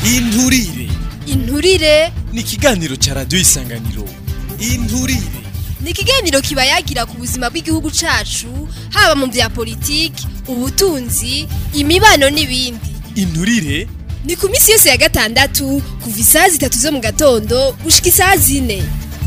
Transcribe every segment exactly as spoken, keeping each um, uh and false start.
Inturire. Inturire Ni ikiganiro ca Radio Isanganiro. Inturire. ni ikiganiro kiba yagira ku buzima bw'igihugu cacu haba mu vya politiki, ubutunzi, imibano n'ibindi. Inturire Ni ku misi yose ya gatandatu kuva isaha zitatu zo mu gatondo gushika isaha zine.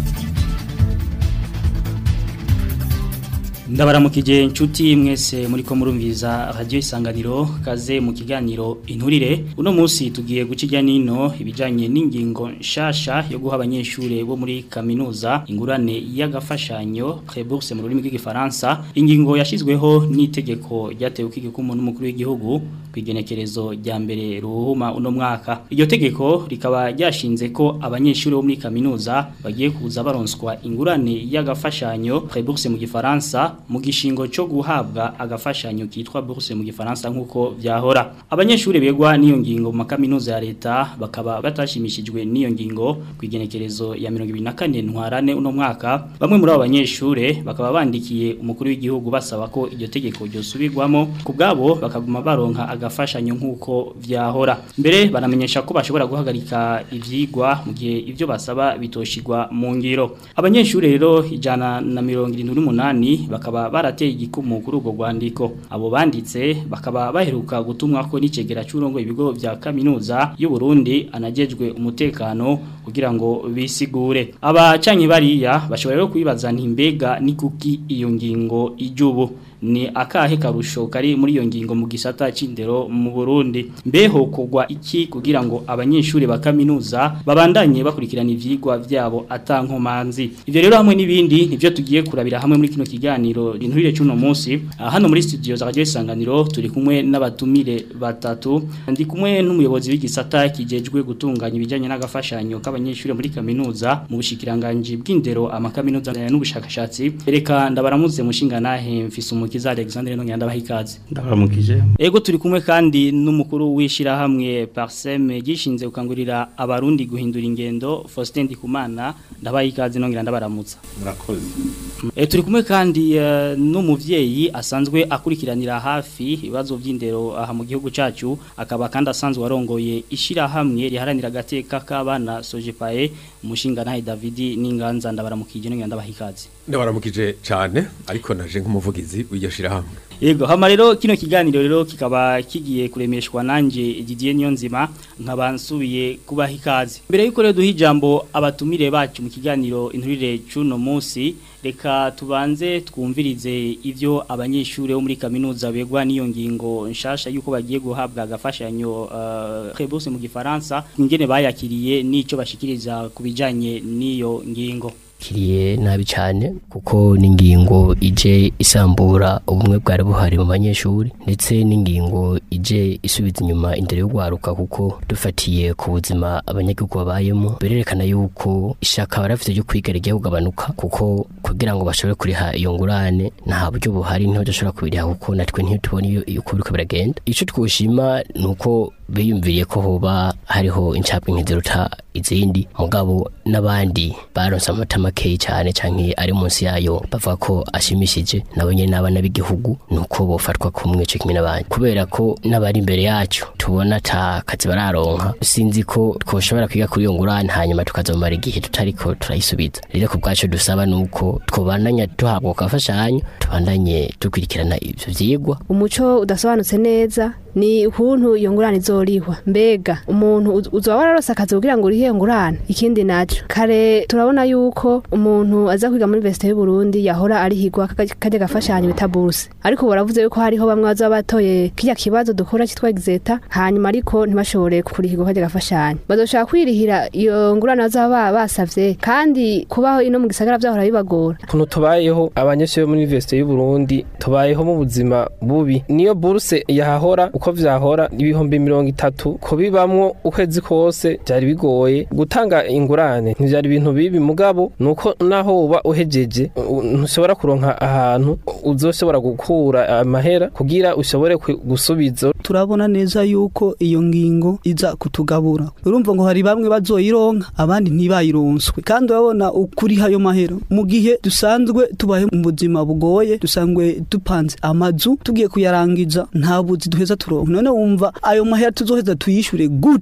Ndabaramukije inshuti mwese muriko murumviza Radio Isanganiro, kaze mu kiganiro Inturire. Uno munsi tugiye gucijya nino ibijanye n'ingingo nshasha yo guha abanyeshure bo muri kaminuza ingurane y'agafashanyo prébourse mu rurimi rw'igifaransa. Ingingo yashizweho n'itegeko ryatewe k'igikumu n'umukuru w'igihugu kwigenekerezo rya mbere ruhuma uno mwaka. Iryo tegeko rikaba ryashinze ko abanyeshure bo muri kaminuza bagiye kuza baronswa ingurane y'agafashanyo prébourse mu gifaransa mu gishingo cyo guhabwa agafashanyo kitwa bourse mu gifaransa nkuko vyahora. Abanyeshure begwa niyo ngingo mu kaminuza ya leta bakaba batashimishijwe niyo ngingo kwigenekerezo ya mirongo ibiri na kane ntwarane uno mwaka. Bamwe muri abo banyeshure bakaba bandikiye umukuru w'igihugu basaba ko iryo tegeko ryosubirwamo kubgabo bakaguma baronka agafashanyo nkuko vyahora. Mbere banamenyesha ko bashobora guhagarika ivyigwa mu gihe ivyo basaba bitoshigwa mu ngiro. Abanyeshure rero ijana na mirongo irindwi n'umunani bakaba barateye igikumu kuri ubwo rwandiko. Abo banditse bakaba baheruka gutumwa ko n'icegera cy'urongo ibigo vya kaminuza y'u Burundi anajejwe umutekano kugira ngo bisigure. Abacanyi bariya bashobora rero kwibaza nti mbega ni kuki iyo ngingo ijubu ni akahe karusho kari muri iyo ngingo mu gisata c'indero mu Burundi. Mbeho kugwa iki kugira ngo abanyeshuri ba kaminuza babandanye bakurikirana ivyigwa vyabo atankomanzi. Ivyo rero hamwe n'ibindi nivyo tugiye kurabira hamwe muri kino kiganiro Inturire cy'uno munsi. Hano muri studio za Radio Isanganiro turi kumwe n'abatumire batatu. Ndi kumwe n'umuyobozi w'igisata kijejwe gutunganya ibijanye n'agafashanyo k'abanyeshuri muri kaminuza mu bushikiranganje bw'indero amakaminuza n'ubushakashatsi. Reka ndabaramuze mushinga nahe mfise Kiza Alexandre no nyanda bahikaze. Ndabaramukije. Ego turi kumwe kandi n'umukuru wishira hamwe Parsem gishinze ukangurira abarundi guhindura ingendo Faustin Ndikumana ndabahikaze no nyanda baramutsa. Murakoze. E turi kumwe kandi uh, n'umuvyeyi asanzwe akurikiranira hafi ibibazo vy'indero aha mu gihugu cacu akaba kandi asanzwe warongoye ishira hamwe riharanira agateka k'abana Sojepae umushinga nahe David n'inganza ndabaramukije no nyanda bahikaze. Ndabaramukije cyane ariko naje nk'umuvugizi w'igashira hamwe. Yego hama rero kino kiganiro rero kikaba kigiye kuremeshwa nanje Didier Nyonzima nkaba nsubiye kubaha ikaze. Mbere yuko rero duha ijambo abatumire bacu mu kiganiro Inturire cy'uno munsi, reka tubanze twumvirize ivyo abanyeshure bo muri kaminuza begwa niyo ngingo nshasha yuko bagiye guhabwa agafashanyo uh, prébourse mu gifaransa ingene bayakiriye nico bashikiriza kubijanye niyo ngingo. Kiriye nabi cyane kuko n'ingingo ije isambura ubumwe bwari buhari mu banyeshuri ndetse n'ingingo ije isubiza inyuma indero yo gwaruka kuko dufatiye ku buzima abanyagihugu babayemo bererekana yuko ishaka barafite ryo kwiga rigiye kugabanuka kuko kugira ngo bashobore kuriha iyo ngurane nta buryo buhari nto bashobora kubiriha kuko natwe ntiyo tubona iyo uko biriko biragenda. Ico twoshima nuko biyumviriye ko hoba hariho incapwe nk'iziruta izindi mugabo n'abandi baronse amatama kei cyane canke ari munsi yayo bavuga ko ashimishije nabo nyene n'abana b'igihugu nuko bofatwa kumwe cyo kimwe n'abandi kubera ko n'abari imbere yacu tubona ta kazi bararonka sinzi ko twoshobora kwiga kuri iyo ngurane hanyuma tukazomara igihe tutariko turayisubiza. Rero ku bwacu dusaba nuko twobandanya tuhabwa kafashanyo tubandanye dukurikirana ivyo vyigwa. Umuco udasobanutse neza ni ukuntu iyo ngurane izorihwa. Mbega umuntu uzoba wararose akazi kugira ngo urihe ngurane. Ikindi naco kare turabona yuko umuntu aza kwiga muri Université y'u Burundi yahora ari higwa kaje gafashanyo bita bourse, ariko baravuze yuko hariho bamwe baza batoye kijya kibazo dukora cyitwa exeta hanyuma ariko ntibashobore kurihirwa kaje gafashanyo bazoshaka kwirihira iyo ngurane bazaba basavye kandi kubaho ino mu gisagara byahora bibagora. Kuno tubayeho abanyeshuri muri Université y'u Burundi tubayeho mu buzima bubi. Niyo bourse yahahora uko vyahora ibihumbi mirongo itatu kubibamwo ukwezi kose byari bigoye gutanga ingurane ntivyari ibintu bibi mugabo nuko naho uba uhejeje ntushobora kuronka ahantu uzoshobora gukura amahera kugira ushobore gusubiza. Turabona neza yuko iyo ngingo iza kutugabura. Urumva ngo hari bamwe bazoyironka abandi ntibayironswe kandi urabona ukuri hayo mahera mu gihe dusanzwe tubaye mu buzima bugoye dusanzwe dupanze amazu tugiye kuyarangiza nta buzi duheza turonka. None wumva ayo mahera tuzoheza tuyishure gute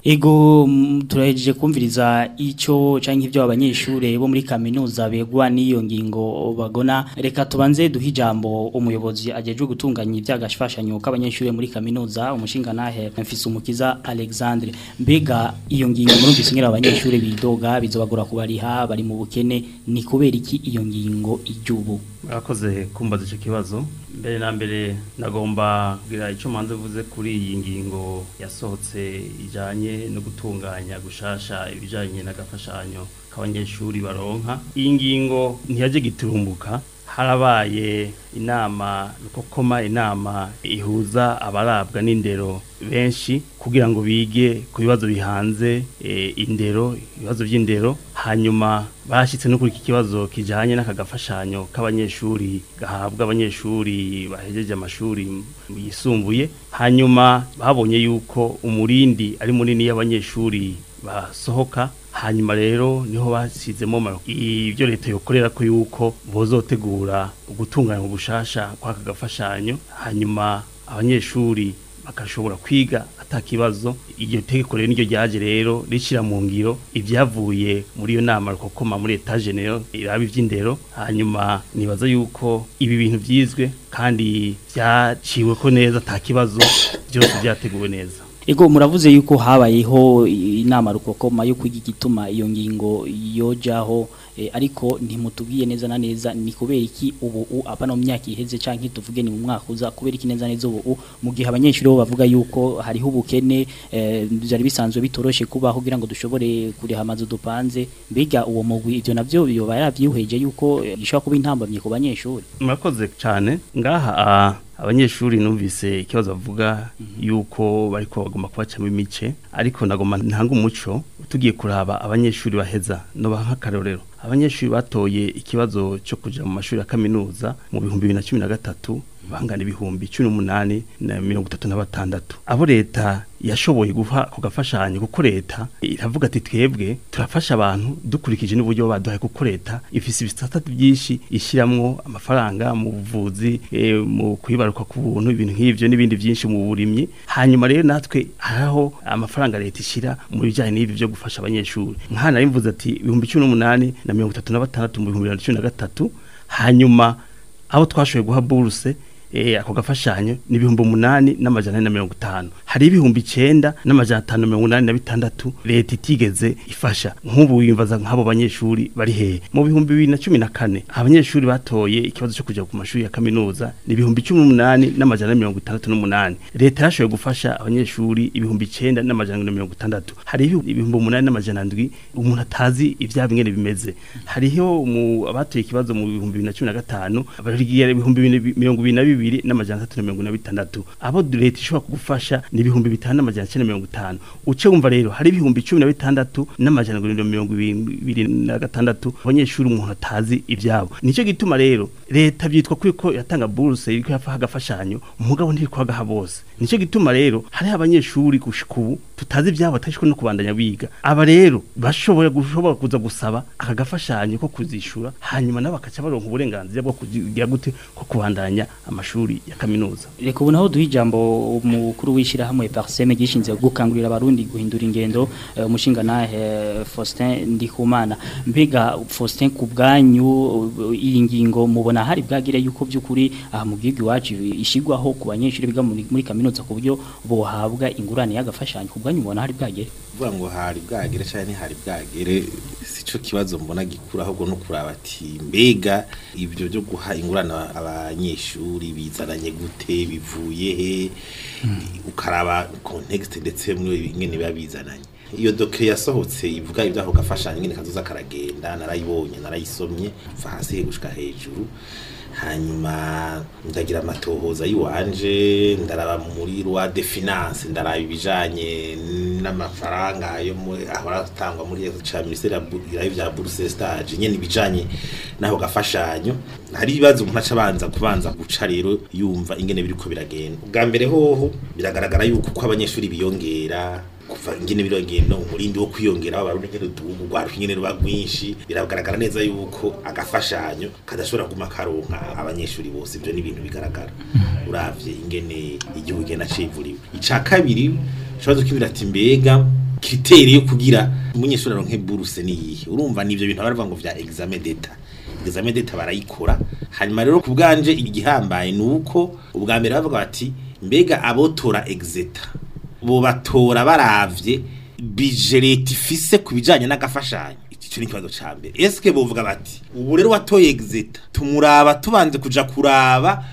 Ego turahejeje kumviriza ico canke ivyo abanyeshure bo muri kaminuza begwa n'iyo ngingo bagona reka tubanze duha ijambo umuyobozi ajejwe gutunganya ivyagashfashanyo k'abanyeshure muri kaminuza umushinga nahe mfise umukiza Alexandre mbega iyo ngingo murumvise ngira abanyeshure bidoga bizobagora kubariha bari mu bukene ni kubera iki iyo ngingo ijubu Murakoze kumbaza ico kibazo mbere na mbere nagomba kugira ico manze vuze kuri iyi ngingo yasohotse ijanye no gutunganya gushasha ibijanye n'agafashanyo k'abanyeshuri baronka iyi ngingo ntiyaje giturumbuka harabaye inama kokoma inama ihuza abarabwa n'indero benshi kugira ngo bige ku bibazo bihanze e, indero ibibazo by'indero hanyuma bashitse no kuri iki kibazo kijanye n'akagafashanyo k'abanyeshuri gahabwa abanyeshuri bahejeje amashuri yisumbuye hanyuma babonye yuko umurindi ari munini y'abanyeshuri basohoka hanyuma rero niho basizemo ibyo leta yokorera ko yuko bozotegura ugutunganya ubushasha kwa kagafashanyo hanyuma abanyeshuri bakashobora kwiga atakibazo iryo tegeko rero niryo ryaje rero rishira mu ngiro ivyavuye muri iyo nama rukokoma muri etage general irabi vy'indero hanyuma nibaza yuko ibi bintu vyizwe kandi vyaciwe ko neza atakibazo byose byateguwe neza Ego muravuze yuko habayeho inama rukokoma yo kwiga igituma iyo ngingo yojaho e, ariko ntimutubwiye neza na neza ni kubera iki ubu abana mu myaka iheze canke tuvuge ni mu mwaka uza kubera iki neza neza ubu mu gihe abanyeshuri bo bavuga yuko hariho ubukene e, byari bisanzwe bitoroshe kubaho kugira ngo dushobore kuriha amazu dupanze mbega uwo mugwi ivyo navyo biyoba yavyihweje yuko gishobora kuba intambamye ku banyeshuri Murakoze cyane ngaha abanyeshuri numvise ikibazo bavuga yuko bariko bagomba kubacamo imice ariko nagomba ntanga umuco tugiye kuraba abanyeshuri baheza no bankakarorero abanyeshuri batoye ikibazo cyo kuja mu mashuri ya kaminuza mu bihumbi bibiri na cumi na gatatu bangana ibihumbi cumi n'umunani na mirongo itatu na batandatu abo leta yashoboye guha ku gafashanyo kuko leta iravuga ati twebwe turafasha abantu dukurikije n'uburyo baduhaye kuko leta ifise ibisata byinshi ishiramwo amafaranga mu buvuzi e, mu kwibaruka ku buntu ibintu nk'ivyo n'ibindi byinshi mu burimyi hanyuma rero natwe haraho amafaranga leta ishira mu bijanye n'ibi byo gufasha abanyeshuri nkana rimvuze ati ibihumbi cumi n'umunani na mirongo itatu na batandatu mu bihumbi bibiri na cumi na gatatu hanyuma aho twashoboye guha buruse eh ako gafashanyo ni ibihumbi umunani n'amajana na mirongo itanu hari ibihumbi icenda n'amajana atanu na mirongo inani na bitandatu leta itigeze ifasha nk'ubu wimvaza nk'abo banyeshuri bari hehe mu bihumbi bibiri na cumi na kane abanyeshuri batoye ikibazo cyo kuja ku mashuri ya kaminuza ni ibihumbi cumi n'umunani n'amajana mirongo itandatu n'umunani leta yashoboye gufasha abanyeshuri ibihumbi icenda n'amajana mirongo itandatu hari ibihumbi umunani n'amajana ndwi umuntu atazi ivya bingene bimeze hariho mu abatoye ikibazo mu bihumbi bibiri na cumi na gatanu abarigiye ibihumbi mirongo ibiri na bibiri n'amajana atatu na mirongo bitandatu abo leta ishobora kugufasha ni ibihumbi bitanu n'amajana cenda mirongo itanu uce wumva rero hari ibihumbi cumi na bitandatu n'amajana mirongo ibiri na gatandatu abanyeshuri umuntu atazi ivyabo nico gituma rero leta byitwa kwiko yatanga buruse iriko yafaha agafashanyo umugabo ntiri kwagaha bose nico gituma rero hari abanyeshuri gushikubu tutazi ivyabo atashiko no kubandanya biga aba rero bashobora gushobora kuza gusaba akagafashanyo ko kuzishura hanyuma nabo bakaca baronka uburenganzira bwo kugira gute ko kubandanya amashuri ya kaminuza reka ubu naho duha ijambo umukuru w'ishira hamwe Parseme gishinze gukangurira abarundi guhindura ingendo umushinga nahe Faustin Ndikumana mbega Faustin kubganyu iyi ngingo mubona hari bwagire yuko byukuri aha mu gihugu wacu ishigwaho ku banyeshuri biga muri kaminuza ku buryo bohabwa ingurane y'agafashanyo kubganyu mubona hari bwagire vuga ngo hari bwagire cyane hari bwagire sico kibazo mbona gikura ahubwo no kuraba ati mbega ibyo byo guha ingurane abanyeshuri bizananye gute bivuye he ukaraba context ndetse muri ingene babizananye iyo doke yasohotse ivuga ibyaho gafashanya ingene kazoza karagenda narayibonye narayisomye fa hasi gushika hejuru hanyuma ndagira amatohoza yiwanje ndaraba muri loi de finance ndaraba ibijanye n'amafaranga yo muri abaratangwa muri cha ministère ya bya bourse stage nyene ibijanye naho gafashanyo hari ibibazo umuntu acabanza kubanza guca rero yumva ingene biriko biragenda ubwa mbere hoho biragaragara yuko ko abanyeshuri biyongera kuva ingene birogenda umurindi wo kwiyongera abarundi ngene duhugu gwaruka ingene rwagwinshi biragaragara neza yuko agafashanyo kadashobora kuma karonka abanyeshuri bose ibyo ni ibintu bigaragara uravye ingene igihugu gena civuriwe ica kabiri shabazo kibira ati mbega criteri yo kugira umunyeshuri aronke bourse niyihe urumva nivyo bintu baravuga ngo vya examen d'etat examen d'etat barayikora hanyuma rero kubganje igihambaye nuko ubwa mbere bavuga bati mbega abotora exeta bo batora baravye budget ifise kubijanye n'agafashanyo ico ni kibazo ca mbere eske bovuga bati ubu rero watoye exeta tumuraba tubanze kuja kuraba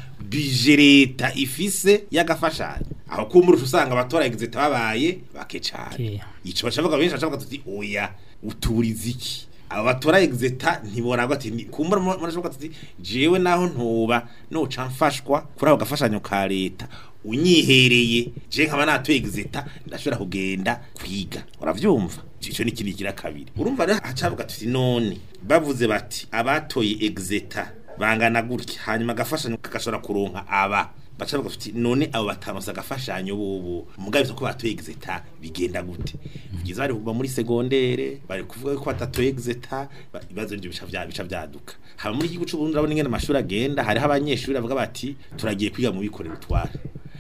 budget ifise y'agafashanyo aho kumurusha usanga abatora exeta babaye bake cyane ico bashavuga benshi bashavuga tuti oya uturiza iki aba batora exeta ntiboragwa ati kumbura murashoboka tuti jewe naho ntoba no camfashwa kuri abo gafashanyo ka leta unyihereye je nkaba natoye exeta ndashobora kugenda kwiga uravyumva ico ni kindi kira kabiri urumva rero acavuga tuti none bavuze bati abatoye exeta bangana gutya hanyuma gafashanyo kakashobora kuronka aba bacavuga tuti none abo batanosa gafashanyo bobo mugabizo ko batoye exeta bigenda gute byiza bari kuva muri secondaire bari kuvuga ko batatoye exeta ibibazo byo bica bya bica byaduka haba muri igihugu c'Uburundi urabona ingene amashuri agenda hari abanyeshuri bavuga bati turagiye kwiga mu bikorera utwara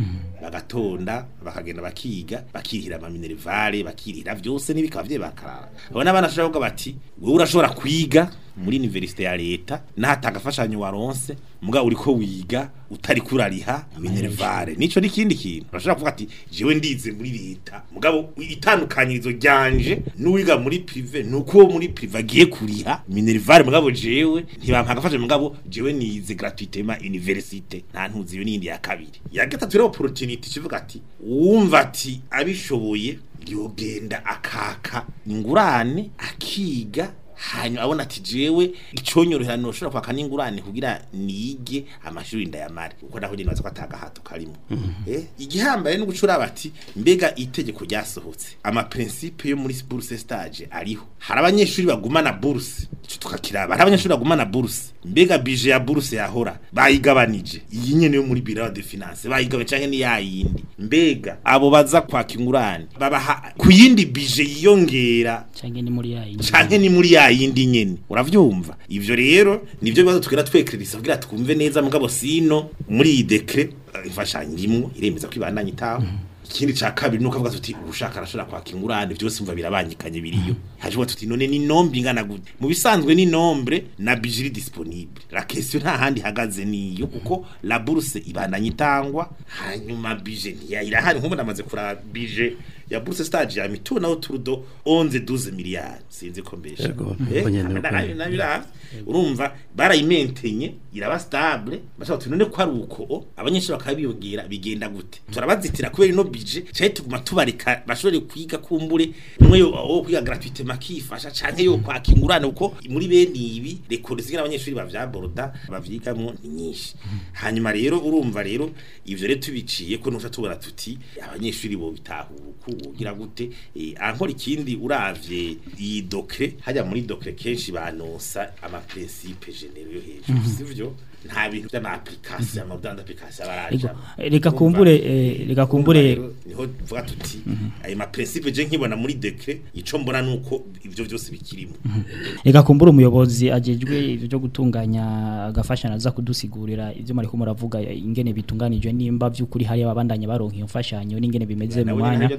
bagatonda bakagenda bakiga bakirihira ama minervale bakirihira byose nibikaba bye bakarara abana bana shaka bati wewe urashobora kwiga muri universite ya leta nahatagafashanyo waronse muga uriko wiga utari kurariha minervale nico nikindi kintu urashobora kuvuga ati jewe ndize muri leta mugabo itandukanyirizo ryanje n'uwiga muri privé nuko muri privé agiye kuriha minervale mugabo jewe ntibampa gafashanyo mugabo jewe nize gratuitement universite nta ntuzi yo nindi ya kabiri ya gatatu rero opportunity kivuga ati wumva ati abishoboye yogenda akaka ingurane akiga hanyuma abona ati jewe iconyorohera no shora kwa kaningurane kugira nige amashuri ndayamare uko naho nyine baza kwataga hato karimo mm -hmm. eh igihambaye no gucura bati mbega itegeko ryasohotse ama principe yo muri bourse stage ariho hari abanyeshuri bagumana bourse tukakiraba hari abanyeshuri bagumana bourse mbega budget ya bourse yahora bayigabanije iyi nyene yo muri bureau de finance bayigabe canke ni yayindi mbega abo baza kwa kingurane babaha kuyindi budget yiyongera canke ni muri yayindi canke ni muri yayindi nyene uravyumva ivyo rero nivyo bibazo tukira twekrerisa kugira twumve neza mugabo sino muri iyi decret ifashanyo rimwe iremeza ko ibandanye itaho ikindi ca kabiri nuko avuga tuti ubushaka arashobora kwaka ingurane byose umva birabanyikanye biriyo hajwe tuti none ni nombre ingana gute mu bisanzwe ni nombre na budget disponible la question nta handi hagaze niyo kuko la bourse ibandanye itangwa hanyuma budget ntiyayira hari nko namaze kura budget ya bourse stage ya mituna uturudo onze douze miliyari sinzi ko mbesha eh urumva barayimentenye iraba stable bashaka tunone ko ari uko abanyeshuri bakabiyogera bigenda gute turabazitira kubera ino budget cyaje tuguma tubarika bashobore kwiga kumbure umwe yo kwiga gratuitement makifasha canke yo kwaka ingurane uko muri bene ibi rekore zigira abanyeshuri bavyaborda bavyigamwo nyinshi hanyuma rero urumva rero ivyo rero tubiciye ko nusha tubara tuti abanyeshuri bo bitahuku ugira gute eh ankora ikindi uravye iyi docret hajya muri docret kenshi banonsa ama principe généraux yo hejuru sivyo nta bintu by'ama application ama udanda application baraje reka kumbure reka kumbure niho vuga tuti ayo ma principe je nkibona muri decret ico mbona nuko ivyo byose bikirimo reka kumbure umuyobozi ajejwe ivyo gutunganya agafashana za kudusigurira ivyo mariko muravuga ingene bitunganije nimba by'ukuri hari ababandanya baronka iyo mfashanyo n'ingene bimeze mu mwanya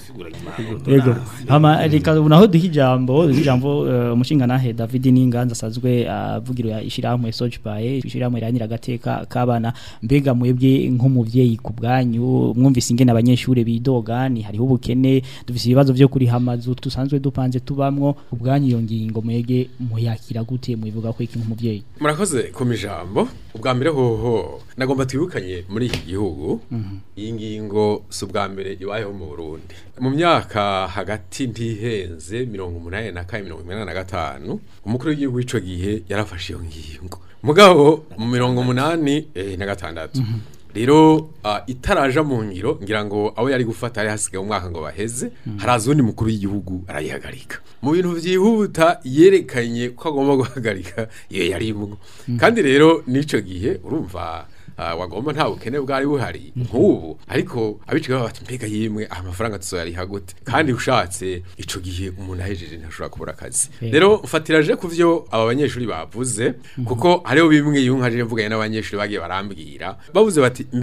yego hama reka unaho duhijambo duhijambo umushinga nahe David Ninganza asazwe avugira ishiramwe Sojpae ishiramwe iranira gateka kabana mbega mwebwe nk'umuvyeyi ku bwanyu mwumvise ingene abanyeshure bidoga ni hariho ubukene dufise ibibazo byo kuri hamazu tusanzwe dupanze tubamwo ubwanyu iyo ngingo mwege muyakira gute mubivuga ko iki nk'umuvyeyi murakoze ko mijambo ubwa mbere hoho nagomba twibukanye muri iki gihugu iyi ngingo subwa mbere ibayeho mu Burundi mu myaka hagati ntihenze mirongo umunani na kane mirongo umunani na gatanu umukuru w'igihugu ico gihe yarafashe iyo ngingo mugabo mu mirongo umunani eh, na gatandatu rero uh, itaraja mu ngiro ngira ngo abo yari gufata ari hasigaye umwaka ngo baheze mm. haraza undi mukuru w'igihugu arayihagarika mu bintu vyihuta yerekanye ko agomba guhagarika iyo yari mu mm. kandi rero nico gihe urumva Uh, wagomba nta bukene bwari buhari nk'ubu ariko abiciga bati mbega yimwe amafaranga tuzoyari hagote kandi ushatse ico gihe umuntu ahejeje ntashobora kubura akazi rero mfatiraje kuvyo aba banyeshuri bavuze kuko hariho bimwe yunkaje mvuganye n'abanyeshuri bagiye barambwira bavuze bati mbega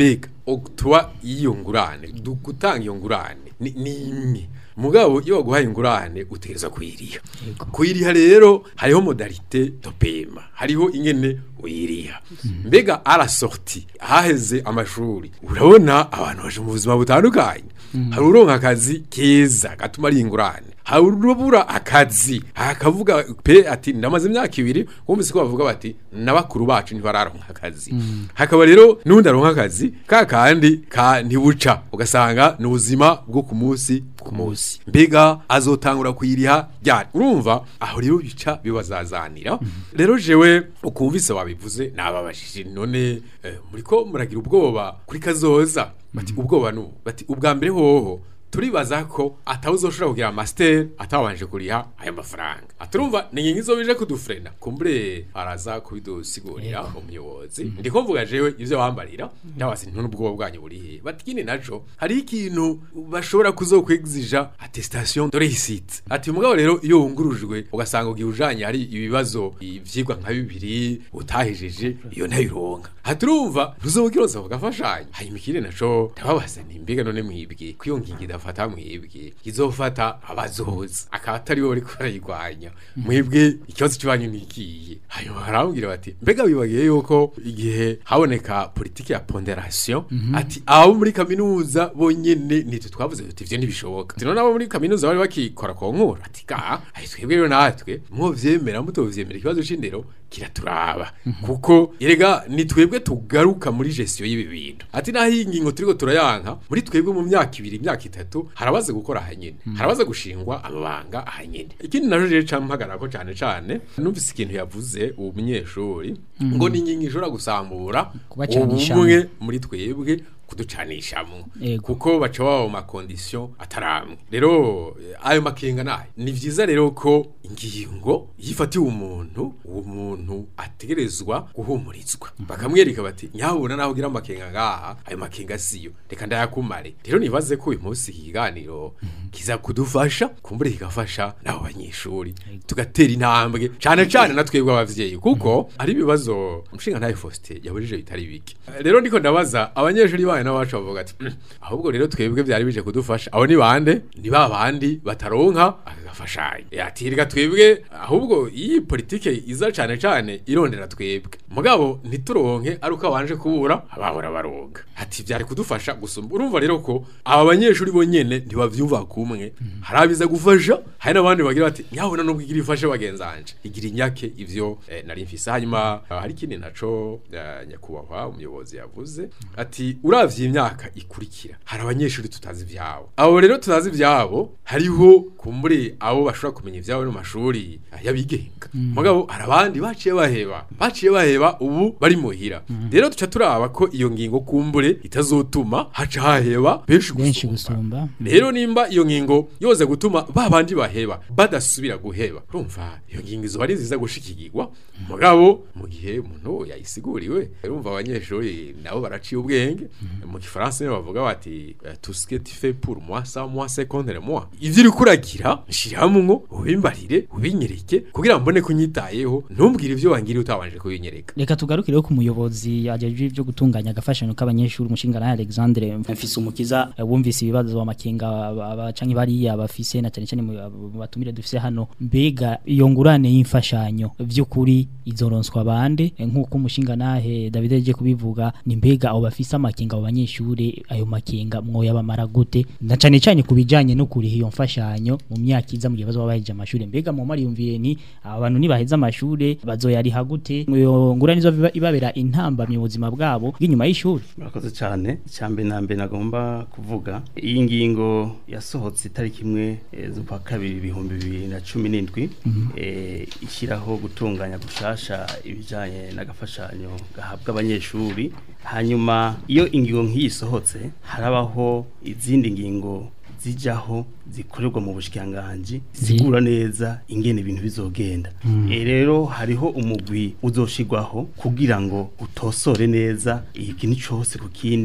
okutwa iyo ngurane gutanga iyo ngurane ni ni imwe mugabo iyo waguhaye ingurane utegereza kuyiriha kuyiriha rero hariho modalité de paiement hariho ingene uyiriha mbega à la sortie haheze amashuri urabona abantu baje mu buzima butandukanye hari uronka akazi keza gatuma ari ingurane hari urubura akazi akavuga pe ati ndamaze imyaka ibiri wumvise ko bavuga bati nabakuru bacu ntibararonka akazi hakaba rero nundi aronka akazi ka kandi ka ntibuca ugasanga ni ubuzima bwo ku munsi ku munsi mbega azotangura kuyiriha ryari urumva aho rero bica bibazazanira rero jewe ukumvise wabivuze nababashije none eh, muriko muragira ubwoba kuri kazoza bati ubwoba nu bati ubwa mbere hoho turibaza ko atawuzoshobora kugira master atabanje kuriha aya mafaranga aturumva ni ngizo bije kudufrena kumbure araza kubidusigurira umyobozi ndiko mvuga jewe ivyo bambarira ndabasi n'ubwoba bwanyu burihe batikine naco hari ikintu bashobora kuzokwexija attestation de réussite ati mugabo rero iyo wungurujwe ugasanga ugirujanye hari ibibazo ivyigwa nka bibiri utahejeje iyo ntayironka aturumva tuzobukiroza bagafashanya hayimikire naco ndababasa nimbiga none mwibwe kwiyongingida fata mwibwe izofata abazoza akatari bo ariko arayigwanya mwibwe ikibazo cy'abanyu nikiye hayo harambwira bati mbega bibagiye yuko igihe haboneka politique ya ponderation mm -hmm. ati abo muri kaminuza bonyene nitwe twavuze tuti ivyo ntibishoboka tino nabo muri kaminuza bari bakikora ko nkura ati ka ayi twebwe rero natwe mwo vyemera muto vyemera ikibazo c'indero kiraturaba mm -hmm. kuko erega ni twebwe tugaruka muri gestion y'ibi bintu ati nahi ingingo turiko turayanka muri twebwe mu myaka ibiri imyaka itatu harabaze gukora ahanyene mm. harabaze gushingwa amabanga ahanyene ikindi najo je campagara ko cyane cyane numvise ikintu yavuze uwo munyeshuri mm. ngo ni nyingi ishobora gusambura ubumwe muri twebwe kuducanishamwe kuko baca baba mu makondisiyo ataramwe rero ayo makenga nayo ni vyiza rero ko ingingo yifatiye umuntu uwo muntu ategerezwa guhumurizwa bakamwereka bati nyabona naho gira amakenga ngaha ayo makenga siyo reka ndayakumare rero nibaze ko uyu munsi kiganiro kiza kudufasha kumbure kigafasha nabo banyeshuri tugatera intambwe cyane cyane natwebwe abavyeyi kuko ari bibazo umushinga ntaye Faustin yabujije bitari biki rero ndiko ndabaza abanyeshuri baye n'abacu bavuga ati ahubwo rero twebwe byari bije kudufasha abo ni bande ni babandi bataronka agafashanye yatirga twebwe ahubwo iyi politike iza cyane cyane irondera twebwe mugabo ntituronke ari uko abanje kubura abahora baronka ati byari kudufasha gusumba urumva rero ko aba banyeshuri bonyene ntibavyumva kumwe harabiza gufasha hari nabandi bagira bati nyabona no kugira ifashe bagenzanje igira inyake ivyo eh, nari mfise hanyuma hari kindi naco eh, nyakubahwa umuyobozi yavuze ati uravye imyaka ikurikira hari abanyeshuri tutazi vyabo abo rero tutazi vyabo hariho kumbure abo bashobora kumenya ivyabo no mashuri yabigenga mm. mugabo hari abandi baciye baheba baciye baheba ubu bari muhira rero mm. tuca turaba ko iyo ngingo kumbure itazotuma haca haheba benshi gusumba rero nimba iyo ngingo yoze gutuma babandi baheba badasubira guheba urumva iyo ngingo izo bari ziza gushikigirwa mugabo mu gihe umuntu yayisiguriwe urumva abanyeshuri nabo baraciye ubwenge mu gifaransa niyo bavuga bati tout ce que tu fais pour moi ça moi c'est contre moi ivyo uri kuragira nshirahamwe ubimbarire ubinyereke kugira mbone kunyitayeho ntumbwire ivyo wangiriye utabanje kubinyereka reka tugarukire ku muyobozi yajeje ivyo gutunganya agafashano k'abanyeshuri umushinga na Alexandre mfise umukiza bumvise ibibazo bamakenga abacanyi bari abafise na cyane cyane mu batumire dufise hano mbega iyo ngurane y'imfashanyo vy'ukuri izoronswa bande nkuko umushinga nahe David aje kubivuga ni mbega abo bafise amakenga abo banyeshure ayo makenga mwoya bamara gute na cyane cyane kubijanye no kuri iyo mfashanyo mu myaka iza mu gihe bazo babaje amashure mbega mu mari yumvire ni abantu ni baheza amashure bazoyari hagute iyo ngurane zo ibabera intamba mu buzima bwabo bw'inyuma y'ishuri murakoze cyane cyambe nambe nagomba kuvuga iyi ngingo yasohotse itariki imwe z'ukwa kabiri ibihumbi bibiri na cumi n'indwi eh ishyiraho gutunganya gushasha ibijanye n'agafashanyo gahabwa abanyeshuri hanyuma iyo ingingo nk'iyisohotse harabaho izindi ngingo zijaho zikorerwa mu bushikanganje zigura neza ingene ibintu bizogenda mm. e rero hariho umugwi uzoshigwaho kugira ngo utosore neza ikintu cyose ku kindi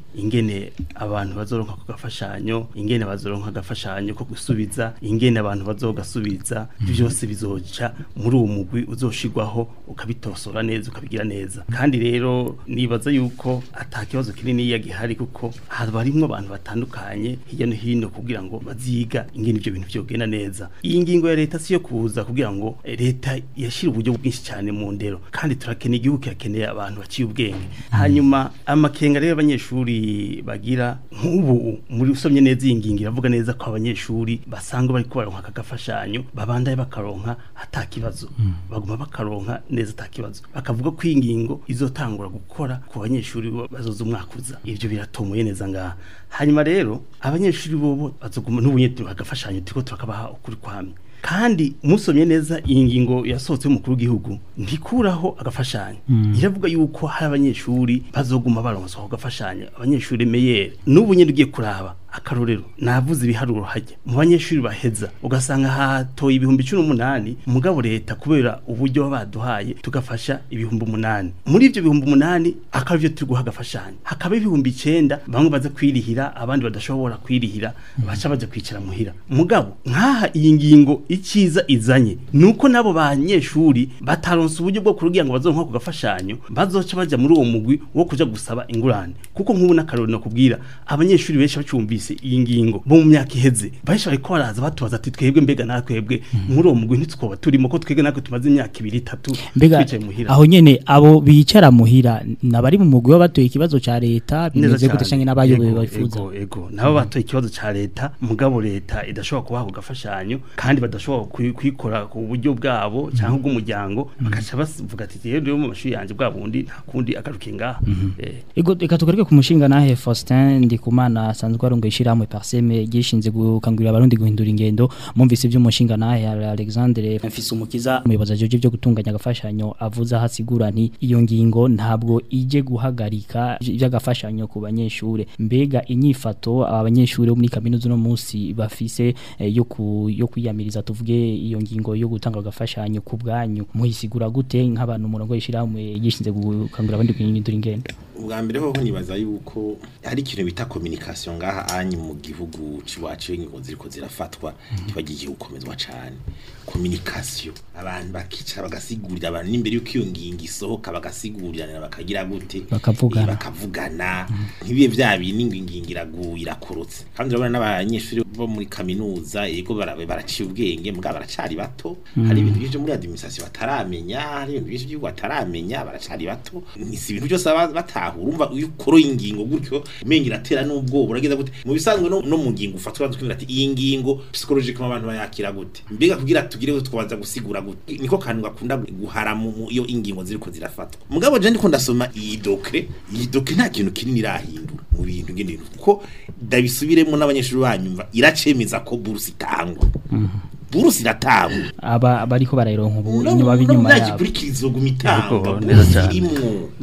ingene abantu bazoronka ku gafashanyo ingene bazoronka agafashanyo ko gusubiza ingene abantu bazogasubiza byose bizoca muri uwo mugwi uzoshigwaho ukabitosora neza ukabigira neza kandi rero nibaza yuko atakibazo kinini yagihari kuko habarimwe abantu batandukanye hirya no hino kugira ngo baziga ingene ibyo bintu byogenda neza iyi ngingo ya leta siyo kuza kugira ngo leta yashira uburyo bwinshi cyane mu ndero kandi turakeneye igihugu kirakeneye abantu baciye ubwenge hanyuma amakenga rero abanyeshuri bagira nk'ubu muri usomye neza iyi ngingo iravuga neza ko abanyeshuri basanga bari kubaronka akagafashanyo babandaye bakaronka atakibazo mm. baguma bakaronka neza atakibazo bakavuga ko ingingo izotangura gukora ku banyeshuri bazoza umwakuza ivyo biratomoye neza ngaha hanyuma rero abanyeshuri bobo bazoguma n'ubunyeti bagafashanyo tiko turakabaha ukuri kwamye kandi musomye neza iyi ngingo yasohotse umukuru w'igihugu ntikuraho agafashanyo mm. iravuga yuko hari abanyeshuri bazoguma baronka agafashanyo abanyeshuri meyere n'ubu nyine ugiye kuraba akarorero navuze ibiharuro hajya mu banyeshuri baheza ugasanga hatoye ibihumbi cumi n'umunani mugabo leta kubera uburyo baduhaye tugafasha ibihumbi umunani muri ivyo bihumbi umunani akavyo turi guha agafashanyo hakaba ibihumbi icenda bamwe baza kwirihira abandi badashobora kwirihira baca baje kwicara muhira mugabo nkaha iyi ngingo ikiza izanye nuko nabo banyeshuri bataronse uburyo bwo kurugira ngo bazonka ku gafashanyo bazoca baja muri uwo mugwi wo kuja gusaba ingurane kuko nk'ubu n'akarorero nakubwira abanyeshuri benshi bacumbi iyi ngingo bo mu myaka iheze bahisha bariko baraza batubaza ati twebwe mbega natwebwe muri uwo mugwi ntitwoba turimo ko twebwe natwe tumaze imyaka ibiri itatu twicaye muhira aho nyene abo bicara muhira nabari mu mugwi batoye ikibazo ca leta bimeze gute canke n'abayoboye bayifuza ego ego nabo batoye ikibazo ca leta mugabo leta idashobora kubaha ku gafashanyo kandi badashobora kwikora ku buryo bwabo cyangwa bw'umuryango bakaca bavuga ati rero mu mashuri yanje bwa bundi nta kundi akaruke ngaha ego reka tugarike ku mushinga nahe Faustin Ndikumana asanzwe arongoye ishirahamwe Parseme gishinze gukangurira abarundi guhindura ingendo mumvise iby'umushinga nahe Alexandre mfise umukiza umuyobozi ajeje byo gutunganya agafashanyo avuza hasigura nti iyo ngingo ntabwo ije guhagarika by'agafashanyo ku banyeshure mbega inyifato abanyeshure muri kaminuza no munsi bafise eh, yo ku yo kwiyamiriza tuvuge iyo ngingo yo gutanga agafashanyo ku bwanyu muhisigura gute nk'abantu umurongo yishirahamwe gishinze gukangurira abandi guhindura ingendo ubwa mbere ho nibaza yuko hari ikintu bita communication ngaha anyi mu gihugu ciwacu ingingo ziriko zirafatwa kibagiye gukomezwa cyane communication abantu bakicara bagasigurira abantu imbere yuko iyo ngingo isohoka bagasigurira bakagira gute bakavugana bakavugana ntibiye vya bintu ingingo iraguye irakorotse kandi urabona n'abanyeshuri bo muri kaminuza yego baraciye ubwenge mbwa baracari bato hari ibintu bije muri administration bataramenya hari ibintu bije by'uko bataramenya baracari bato si ibintu byose batahura urumva iyo ukoroye ingingo gutyo mengi iratera n'ubwo urageza gute mu bisanzwe no, no mu ngingo ufatwa twimira ati iyi ngingo psychologiquement abantu bayakira gute mbega kugira tugire twabanza gusigura gute niko kantu gakunda guhara mu iyo ingingo ziriko zirafatwa mugabo je ndiko ndasoma iyi docret iyi docret nta kintu kinini irahindura mu bintu ngene kuko dabisubiremo n'abanyeshuri banyumva iracemeza ko buruse itangwa buruse iratangwa aba bariko barayironka ubu inyuma binyuma yabo ntakurikizo gumitanga neza cyane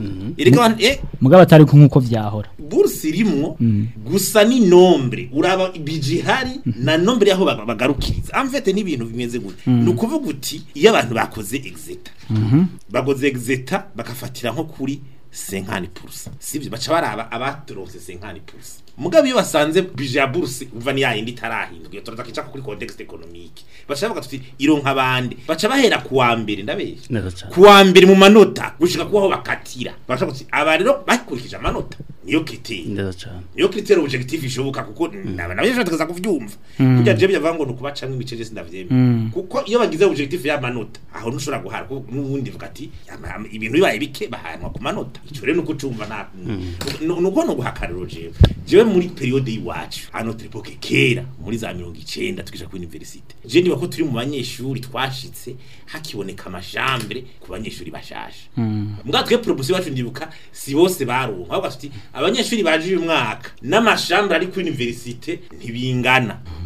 erega eh mugabo atari nkuko vyahora buruse irimwo gusa ni nombre uraba bijihari na nombre yaho bagarukiriza amfete n'ibintu bimeze gute nukuvuga uti iyo abantu bakoze exeta bagoze exeta bakafatira nko kuri cinquante pour cent sivyo baca baraba abatorose cinquante pour cent mugabe iyo basanze budget ya bourse uva ni yindi tarahinduka turaza kica kuri contexte économique baca bavuga tuti ironka abandi baca bahera kuwa mbere ndabeshya kuwa mbere mu manota gushika kubaho bakatira baca kuti aba rero bakurikije amanota niyo kiti neza cyane niyo critère objectif ishoboka kuko nabyo bashaka kuvyumva kujya je byava ngo nukubacamwe imiceje sindavyeme kuko iyo bagize objectif ya manota aho nushobora guhara n'ubundi vuga ati ibintu bibaye bike bahanwa ku manota ico rero nuko cumva na nuko no guhakariro je je muri periode y'iwacu ano tripoke kera muri za mirongo icenda tukija ku university je ndi bako turi mu banyeshuri twashitse hakiboneka amajambre ku banyeshuri bashasha mbwa twe proposition yacu ndibuka si bose baronka ahubwo ati abanyeshuri baje uyu mwaka n'amashambra ari ku university ntibingana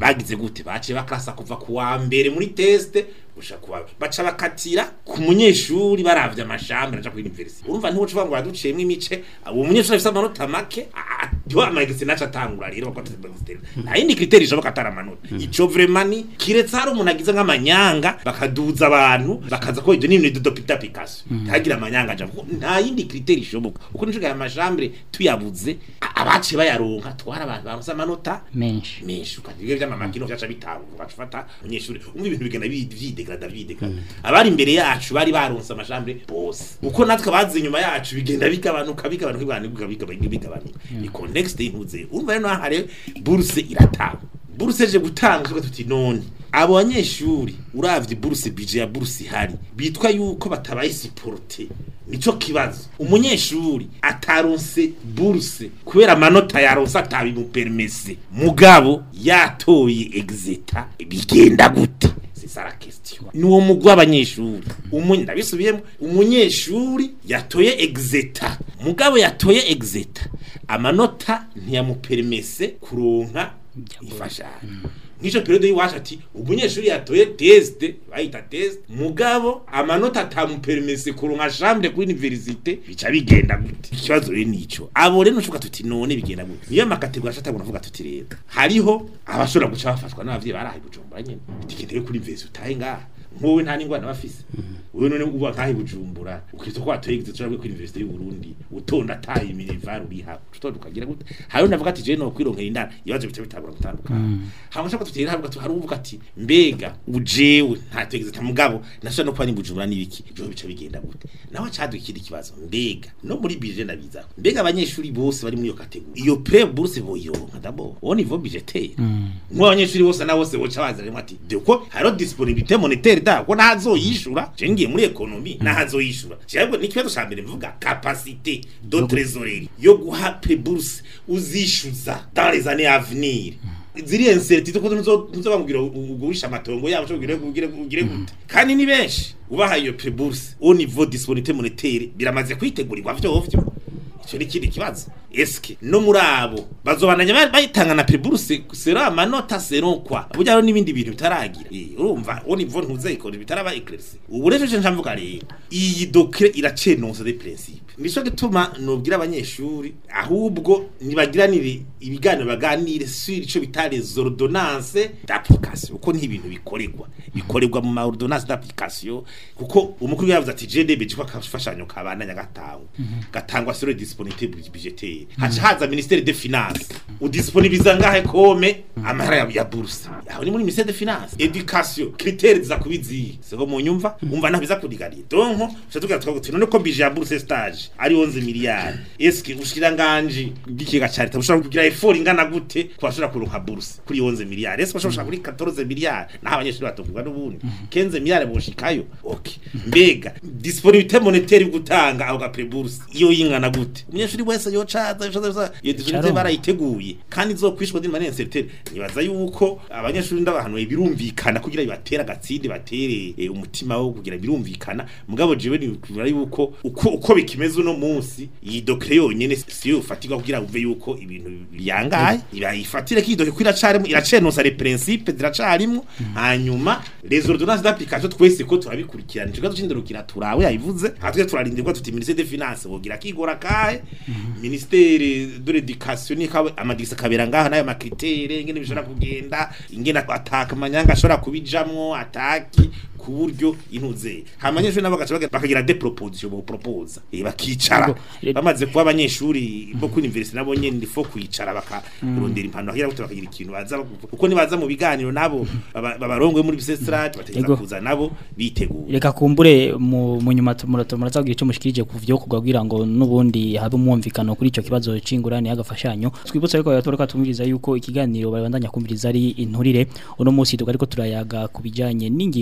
bagize gute bace baklasa kuva ku wa mbere muri test ushakuwa baca bakatira ku munyeshuri baravye amashamba aja ku university urumva ntiwo cuva ngo baducemwe imice uwo munyeshuri afise amanota make yo amagese naca tangura rero bakota nta yindi criteri ishoboka atari amanota ico vraiment ni kiretse hari umuntu agize nk'amanyanga bakaduza abantu bakaza ko ibyo ni ibintu dopita Picasso ntagira amanyanga aja nta yindi criteri ishoboka uko nishuka ya mashambre tuyabuze abace bayaronka twara abantu baronse amanota menshi menshi ukagira by'amamakino byaca bitangura bafata umunyeshuri umwe ibintu bigenda bivide David abari imbere yacu bari baronse amashambure bose uko natwe bazi inyuma yacu bigenda bigabanuka bigabanuka bigabanuka bigabanuka bigabanuka ni context y'impuze urumva rero hare bourse iratanga bourse je gutanga tuko tuti none abo banyeshuri uravye bourse budget ya bourse hari bitwa yuko batabaye supporté nico kibazo umunyeshuri ataronse bourse kubera amanota yaronse atabimupermese mugabo yatoye exeta bigenda gute sara question nuwo mugwa abanyeshuri umunye ndabisubiyemo umunyeshuri yatoye exeta mugabo yatoye exeta amanota ntiyamupermese kuronka ifashanyo nico periode yiwasha ati umunyeshuri yatoye test bayita test mugabo amanota atamupermese kuronka chambre ku université bica bigenda gute ikibazo rero nico abo rero nshuka tuti none bigenda gute niyo makategori ashatabona vuga tuti rero hariho abashobora guca bafashwa n'abavye barahi Bujumbura nyene tikendere kuri université utahe ngaha nkowe nta ningwana bafise wewe none uba nkahi Bujumbura ukito kwa toye extra kuri université y'u Burundi utonda tayi imirivaru uri ha tutonda ukagira gute hayo navuga ati je no kwironkera indana ibazo bita bitabura gutandukana hamashaka tutera havuga hari uvuga ati mbega ujewe nta tegeza mugabo nashaka no kwani Bujumbura nibiki byo bica bigenda gute naho cadukira ikibazo mbega no muri budget nabiza mbega abanyeshuri bose bari muri yo kategori iyo pre bourse boyironka dabo au niveau budgetaire mwa abanyeshuri bose na bose boca bazarimo ati deko haro disponibilité monétaire da ko nazoyishura je ngiye muri economie nazoyishura cyabwo nikibazo cyambere mvuga capacité de trésorerie yo guha pre bourse uzishuza dans les années à venir ziri incertitude ko nzobamubwira ugurisha amatongo yabo cyo gire gire gire gute kandi ni benshi ubaha iyo pre bourse au niveau disponibilité monétaire biramaze kwitegurirwa vyo vyo ico ni kindi kibazo eske no muri abo bazobananya bayitanga na pre bourse sera amanota seron kwa burya rero nibindi bintu bitaragira urumva au niveau ntuzayikora bitaraba éclairci ubu rero je njamvuga rero iyi doctrine iracenonsa des principes nico gituma nobwira abanyeshuri ahubwo nibagiranire ibiganiro baganire sur ico bita les ordonnances d'application uko ni ibintu bikorerwa bikorerwa mu ma ordonnances d'application kuko umukuru yavuze ati G D B cyo kafashanyo kabandanya gatangwa gatangwa sur disponibilité budgétaire hacha haza ministère des finances u disponibiliza ngahe kome amahara ya bourse aho ni muri ministère des finances education critères za kubizi sego mu nyumva umva nabiza kudigarira donc cyo tugatwa none ko budget ya bourse stage ari onze miliyari eske ushikiranganje bikega charita ushaka kugira effort ingana gute kwashura kuronka bourse kuri onze miliyari eske ushaka kuri quatorze miliyari naho abanyeshuri batokugwa n'ubundi quinze miliyari boshikayo okay mbega disponibilité monétaire gutanga aho ga pre bourse iyo yingana gute umunyeshuri wese yo caza iyo disponibilité barayiteguye kandi izokwishwa din mane incertaine nibaza yuko abanyeshuri ndabahanwe birumvikana kugira bibatera gatsindi batere e, umutima wo kugira birumvikana mugabo jewe ni kubira yuko uko uko bikimeze uno munsi iyi doctrine yonyene siyo ufatirwa kugira uve yuko ibintu byangaye iba ifatire ki doctrine kwiracarimo iracenonsa les principes ziracarimo hanyuma les ordonnances d'application twese ko turabikurikirana cyo gacindurukira turawe yayivuze hatwe turarindirwa tuti ministère des finances bogira kigora kahe ministère de l'éducation ni kawe amadisa kabera ngaha nayo makritere ingene bishobora kugenda ingene ataka manyanga ashobora kubijamwo ataki ku buryo intuze hamanyeshuri nabo gacha bakagira des propositions bo propose e bakicara bamaze kuba abanyeshuri bo ku university nabo nyene ndifo kwicara bakarondera impano agira gute bakagira ikintu baza uko nibaza mu biganiro nabo babarongwe muri bisestrate bategeza kuza nabo biteguye reka kumbure mu nyuma murato murazagira ico mushikirije kuvyo kugwagira ngo nubundi habe umwumvikano kuri ico kibazo cingurane y'agafashanyo twibutsa yuko yatoroka tumviriza yuko ikiganiro barabandanya kumviriza ari inturire uno munsi tugariko turayaga kubijanye n'ingingo nsha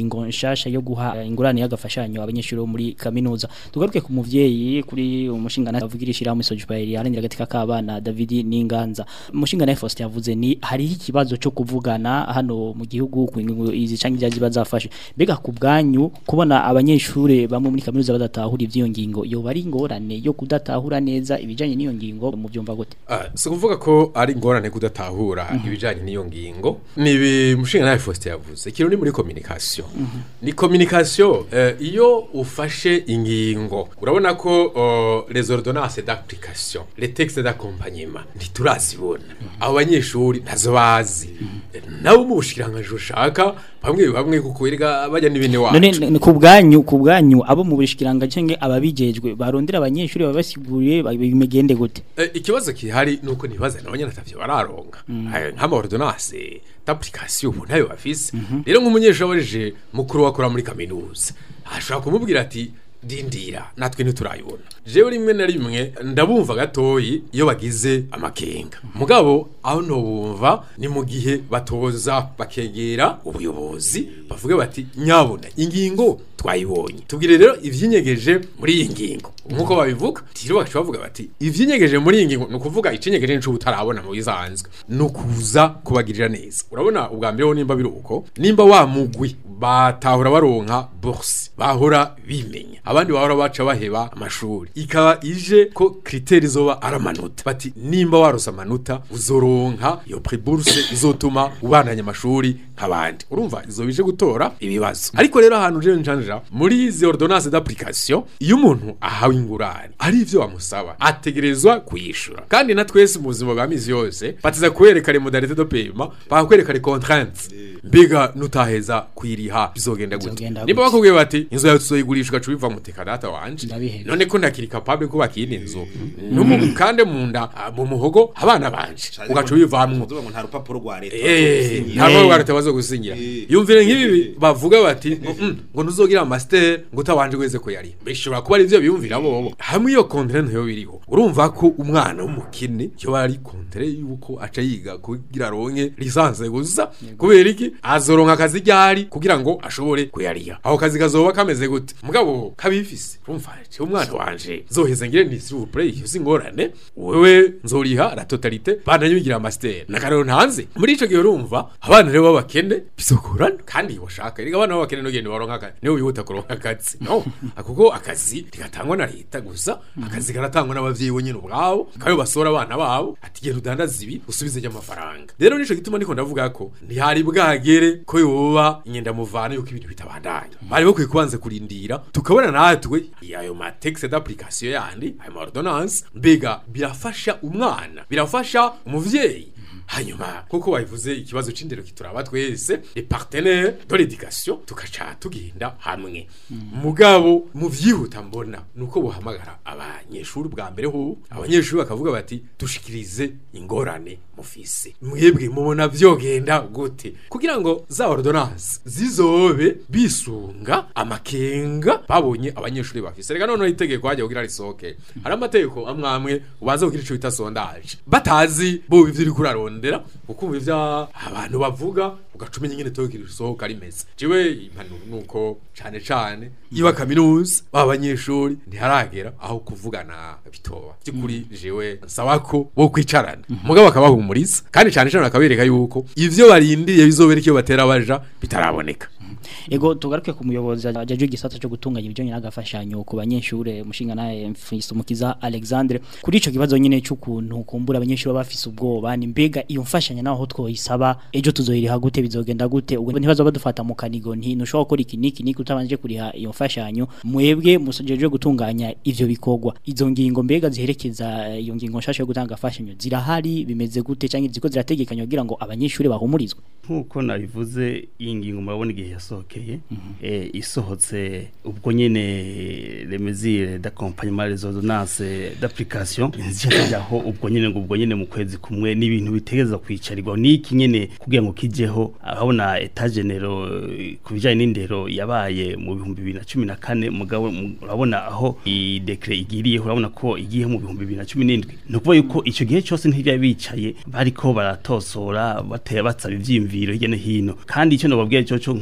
nshasha yo guha ingurane y'agafashanyo abanyeshuri bo muri kaminuza tugaruke ku muvyeyi kuri umushingana avugirishira mu Sojpairi arendera gatika kabana David Ninganza umushingana Faustin yavuze ni hari ikibazo cyo kuvugana hano mu gihugu ku izi canke byazi bazafashe bega ku bwanyu kubona abanyeshuri bamwe muri kaminuza badatahura ivyo ngingo yo bari ingorane yo kudatahura neza ibijanye n'iyo ngingo mu byumva gute ah so kuvuga ko ari ingorane kudatahura mm -hmm. ibijanye n'iyo ngingo ni umushingana Faustin yavuze kiro ni muri communication mm -hmm. ni communication uh, iyo ufashe ingingo urabona ko uh, les ordonnances d'application les textes d'accompagnement ntiturazibona mm -hmm. abo banyeshuri nazo bazi mm -hmm. nabo mu bushikiranganje ushaka bamwe bamwe kukwirga bajya n'ibine wacu none ku bwanyu ku bwanyu abo mu bushikiranganje nge ababijejwe barondera abanyeshuri babasiguriye bimegende gute uh, ikibazo kihari nuko nibaza nabanyana tavye bararonga mm -hmm. nk'ama ordonnance d'application nayo bafise rero nk'umunyeshuri waje mukuru wakora muri kaminuza ashaka kumubwira ati dindira natwe ntiturayibona jewe rimwe na rimwe ndabumva gatoyi iyo bagize amakenga mugabo aho no bumva ni mu gihe batoza bakegera ubuyobozi bavuge bati nyabona ingingo twayibonye tubwire rero ivyinyegeje muri iyi ngingo nkuko babivuga tiro bavuga bati ivyinyegeje muri iyi ngingo no kuvuga icinyegeje ncu utarabona mu bisanzwe no kuza kubagirira neza urabona ubwa mbere ho nimba biruko nimba wa mugwi batahura baronka bourse bahora bimenya abandi bahora baca baheba amashuri ikaba ije ko criteri zoba aramanota bati nimba warosa amanota uzoronka iyo prix bourse izotuma ubandanya amashuri nk'abandi urumva izo bije gutora ibibazo ariko rero ahantu je njanja muri izi ordonnance d'application iyo umuntu ahawe ingurane ari ivyo bamusaba ategerezwa kuyishura kandi na twese mu buzima bwa mizi yose batiza kwereka les modalités de paiement bakwereka les contraintes biga nutaheza kuyiriha bizogenda gute niba bakubwiye bati inzo yawe tuzoyigurisha gacu biva mu tekadata wanje none ko ndakiri capable kuba kindi inzo numu kande munda mu muhogo abana banje ugacu bivamwe ngo nta rupapuro rwa leta eh nta rupapuro rwa leta bazo gusinyira yumvire nk'ibi bavuga bati ngo nuzogira master ngo utabanje kweze ko yari bishobora kuba ari ivyo biyumvira bobo hamwe iyo contrainte yo biriho urumva ko umwana w'umukene cyo bari contrainte yuko aca yiga kugira ronke licence gusa kubera iki azoronka akazi ryari kugira ngo ashobore kuyariya aho kazi kazoba kameze gute mugabo kabifise urumva cyo umwana wanje zoheze ngire ni s'il vous plaît usingorane wewe nzoriha la totalité bananyugira master nakarero ntanze muri ico gihe urumva abana rero babakene bisokorana kandi bashaka rega abana babakene no gende baronka akazi niwe wihuta kuronka akazi no akuko akazi tigatangwa na leta gusa akazi karatangwa n'abavyeyi bonyine ubwabo kayo basora abana babo ati genda udandaza ibi usubize amafaranga rero nico gituma ndiko ndavuga ko ntihari bwagere ko yoba inyenda muvana yuko ibintu bitabandanya bari bakwiye kubanza kurindira tukabona natwe ayo ma texte d'application yandi ayo ma ordonnance mbega birafasha umwana birafasha umuvyeyi hanyuma kuko wayivuze ikibazo c'indero kituraba twese les partenaires de l'éducation tukaca tugenda hamwe mugabo mu vyihuta mbona nuko buhamagara abanyeshuri bwa mbere ho abanyeshuri bakavuga bati dushikirize ingorane mufise mwebwe mubona vyogenda gute kugira ngo za ordonnance zizobe bisunga amakenga babonye abanyeshuri bafise rega none itegeko kwaje kugira risoke hari amategeko amwamwe ubaza kugira ico bita sondage batazi bo ivyo iri kurarona ndera ukumva ivya abantu bavuga ugacumenya nyene tokiri risohoka rimeze jiwe impano nuko cane cane iba kaminuza abanyeshuri ntiharagera aho kuvugana bitoba byukuri jewe sabako bo kwicarana mugabo akabahumuriza kandi cane cane akabereka yuko ivyo barindiye bizobera icyo batera baja bitaraboneka ego tugaruke ku muyobozi ajaje gisata cyo gutunganya ibijanye n'agafashanyo ku banyeshure mushinga naye Mfisumukiza Alexandre kuri ico kibazo nyine cy'ukuntu kumbura abanyeshure bafise ubwoba ni mbega iyo mfashanya naho twoyisaba ejo tuzoyiriha gute bizogenda gute ubwo ntibazo badufata mu kanigo nti nushobora gukora iki niki niki utabanje kuriha iyo mfashanyo mwebwe musojeje gutunganya ivyo bikogwa izo ngingo mbega ziherekeza iyo ngingo nshasha yo gutanga afashanyo zirahari bimeze gute canke ziko zirategekanywa kugira ngo abanyeshure bahumurizwe nkuko nabivuze iyi ngingo murabona igihe yasohokeye mm -hmm. eh isohotse ubwo nyene les mesures d'accompagnement les ordonnances d'application nzijaho ubwo nyene ngo ubwo nyene mu kwezi kumwe n'ibintu bitegeza kwicarirwa niki nyene kugira ngo kijeho abona etat general kubijanye n'indero yabaye mu bihumbi bibiri na cumi na kane mugabo urabona aho i decret igiriye urabona ko igiye mu bihumbi bibiri na cumi n'indwi no kuba yuko ico gihe cyose ntibya bicaye bariko baratosora bateye batsaba ivyimviro hirya no hino kandi ico nababwiye cyo cyo nko muri yo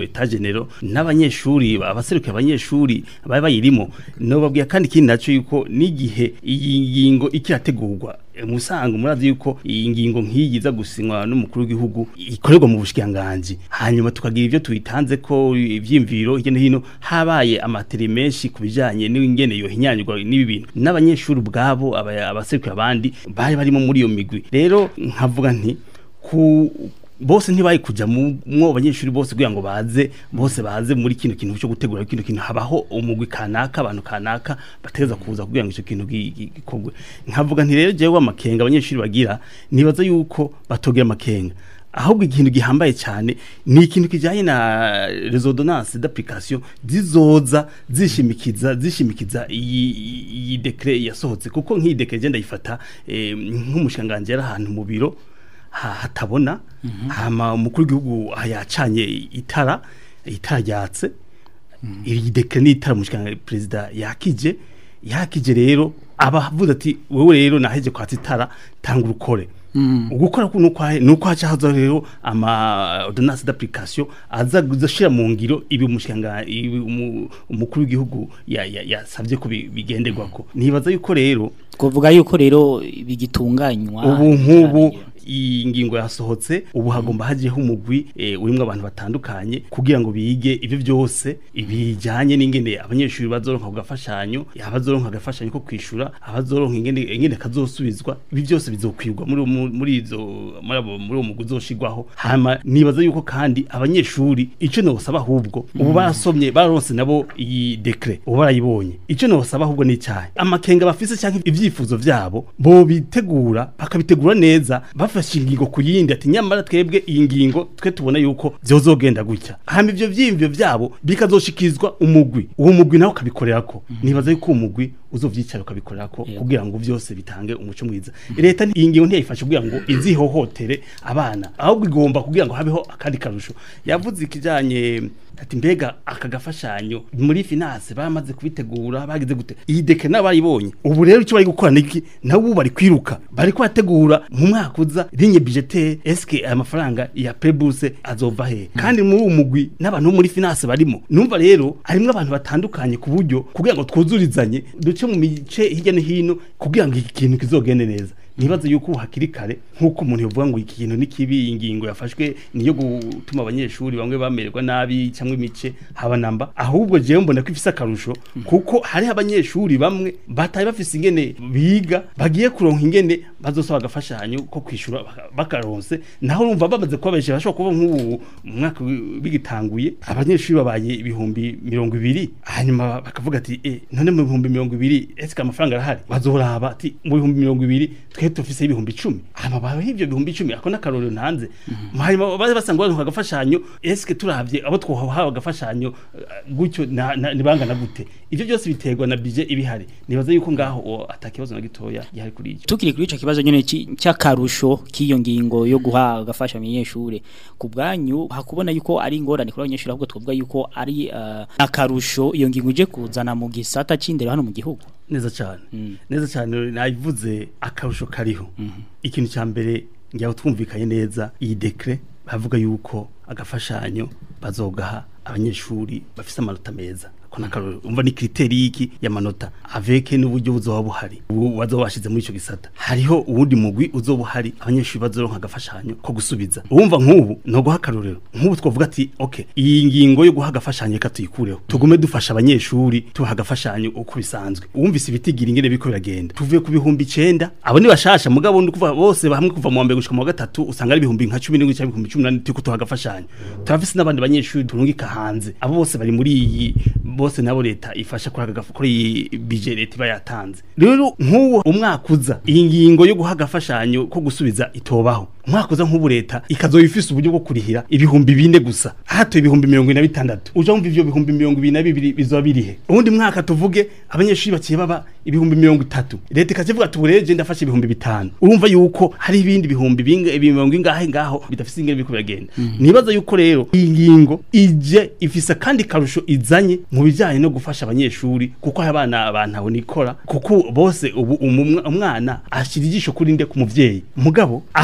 etat general n'abanyeshuri abaseruka abanyeshuri baba bayirimo no babwiye kandi kindi naco yuko n'igihe iyi ngingo ikirategurwa musango murazi yuko iyi ngingo nk'iyi iza gusinywa n'umukuru w'igihugu ikorerwa mu bushikanganje hanyuma tukagira ivyo tuyitanze ko ivyimviro hirya no hino habaye amateri menshi kubijanye n'ingene yo hinyanyurwa n'ibi bintu n'abanyeshuri ubwabo abaseruka abandi bari barimo muri iyo migwi rero nkavuga nti ku bose ntibaye kuja mu mwo abanyeshuri bose kugira ngo baze bose baze muri kino kintu cyo gutegura kino kintu habaho umugwi kanaka abantu kanaka bateza kuza kugira ngo ico kintu gikogwe nkavuga nti rero jewe amakenga abanyeshuri bagira nibaza yuko batogera amakenga ahubwo ikintu gihambaye cyane ni ikintu kijanye na les ordonnances d'application zizoza zishimikiza zishimikiza iyi iyi decret yasohotse kuko nk'iyi decret je ndayifata eh, nk'umushanganje yari ahantu mu biro hatabona mm -hmm. hama umukuru w'igihugu yacanye itara itara ryatse mm -hmm. iri decret ni itara mushikanga president yakije yakije rero abavuze ati wewe rero naheje kwatsa itara tanga urukore Mm. ugukora kuno kwa nuko haca hazo rero ama ordonnance d'application aza gushira mu ngiro ibi umushikanga umukuru w'igihugu yasavye ya, ya ko bigenderwako nibaza yuko rero kuvuga yuko rero bigitunganywa ubu nkubu iyi ngingo yasohotse ubu hagomba hajeho umugwi e, urimwe abantu batandukanye kugira ngo bige ibyo byose ibijanye n'ingene abanyeshuri bazoronka kugafashanyo abazoronka gafashanyo ko kwishura abazoronka ingene ingene kazosubizwa ibi byose bizokwirwa muri muri izo muri uwo mugwi uzoshigwaho hama nibaza yuko kandi abanyeshuri ico no basaba ahubwo ubu barasomye baronse nabo iyi decret ubu barayibonye ico no basaba ahubwo ni cyahe amakenga bafise cyangwa ivyifuzo vyabo bo bitegura bakabitegura neza bafashe ingingo kuyindi ati nyamara twebwe iyi ngingo twe tubona yuko byozogenda gutya hama ivyo vyimvyo vyabo bikazoshikizwa umugwi uwo mugwi nawo kabikorerako mm -hmm. nibaza yuko umugwi uzovyicara ukabikorerako yeah. kugira ngo vyose bitange umuco mwiza mm -hmm. leta iyi ngingo ntiyifashe kugira ngo izihohotere abana ahubwo igomba kugira ngo habeho akandi karusho yavuze ikijanye ati mbega akagafashanyo muri finance bamaze kubitegura bagize gute iyi deke nabayibonye ubu rero icyo bari gukora niki nawo bari kwiruka bari kwategura mu mwaka uza ligne budgetaire eske amafaranga ya pebuse azova he mm. kandi muri umugwi n'abantu muri finance barimo numva rero harimo abantu batandukanye ku buryo kugira ngo twuzurizanye duce mu mice hirya no hino kugira ngo iki kintu kizogende neza nibaza yuko hakiri kare nkuko umuntu yovuga ngo iki kintu nikibi ingingo yafashwe niyo gutuma abanyeshuri bamwe bamererwa nabi cyangwa imice haba namba ahubwo je mbona ko ifise akarusho kuko hari abanyeshuri bamwe bataye bafise ingene biga bagiye kuronka ingene bazosaba gafashanyo ko kwishura bakaronse naho urumva bamaze kubabeshe bashobora kuba nk'ubu mwaka bigitanguye abanyeshuri babaye ibihumbi mirongo ibiri hanyuma bakavuga ati eh none mu bihumbi mirongo ibiri eske amafaranga arahari bazoraba ati mu bihumbi mirongo ibiri twe tufise ibihumbi icumi ama bawe ivyo bihumbi icumi akona karoro ntanze hanyuma baze basanga abantu agafashanyo eske turavye abo twohawe agafashanyo gutyo nibangana gute ivyo byose biterwa na budget ibihari nibaza yuko ngaho atakibazo na gitoya yari kuri ico tukiri kuri ico kibazo nyene cy'akarusho kiyo ngingo yo guha agafasha abanyeshure ku bwanyu hakubona yuko ari ingorane kuri abanyeshure ahubwo twovuga yuko ari uh, akarusho iyo ngingo ije kuzana mu gisata c'indero hano mu gihugu neza cyane mm. neza cyane nayivuze akarusho kariho mm -hmm. ikintu cya mbere ngiye twumvikanye neza iyi decret bavuga yuko agafashanyo bazogaha abanyeshuri bafise amanota meza nakaro umva ni criteri iki ya manota aveke n'uburyo buzoba buhari wazobashize muri ico gisata hariho uwundi mugwi uzobuhari abanyeshuri bazoronka agafashanyo ko gusubiza umva nk'ubu no guha karorero nk'ubu twovuga ati okay iyi ngingo yo guha agafashanyo katuyikureho tugume dufasha abanyeshuri tuha agafashanyo uko bisanzwe umvise ibitigira ingene biko biragenda tuvuye ku bihumbi icenda abo ni bashasha mugabo ndi kuva bose bahamwe kuva mu wambere gushika mu gatatu usanga ari ibihumbi nka cumi n'indwi cyangwa ibihumbi cumi n'umunani tuko tuha agafashanyo turafise n'abandi banyeshuri turungika hanze abo bose bari muri iyi bose nabo leta ifasha kuri agafukuri budget leta bayatanze rero nk'uwo umwakuza iyi ngingo yo guha agafashanyo ko gusubiza itobaho umwakuza nk'ubu leta ikazoyifisa uburyo bwo kurihira ibihumbi bine gusa hato ibihumbi mirongo ine na bitandatu uje umva ivyo bihumbi mirongo ibiri na bibiri bizoba birihe ubundi mwaka tuvuge abanyeshuri bakiye baba ibihumbi mirongo itatu leta ikazivuga tubureje ndafashe ibihumbi bitanu urumva yuko hari ibindi bihumbi binga mirongo ingahe ngaho bidafise ingene biko biragenda mm -hmm. nibaza yuko rero iyi ngingo ije ifisa kandi karusho izanye mu bijanye no gufasha abanyeshuri kuko abana abantu abo nikora kuko bose ubu umwana ashira ijisho kuri nde ku muvyeyi mugabo aha ni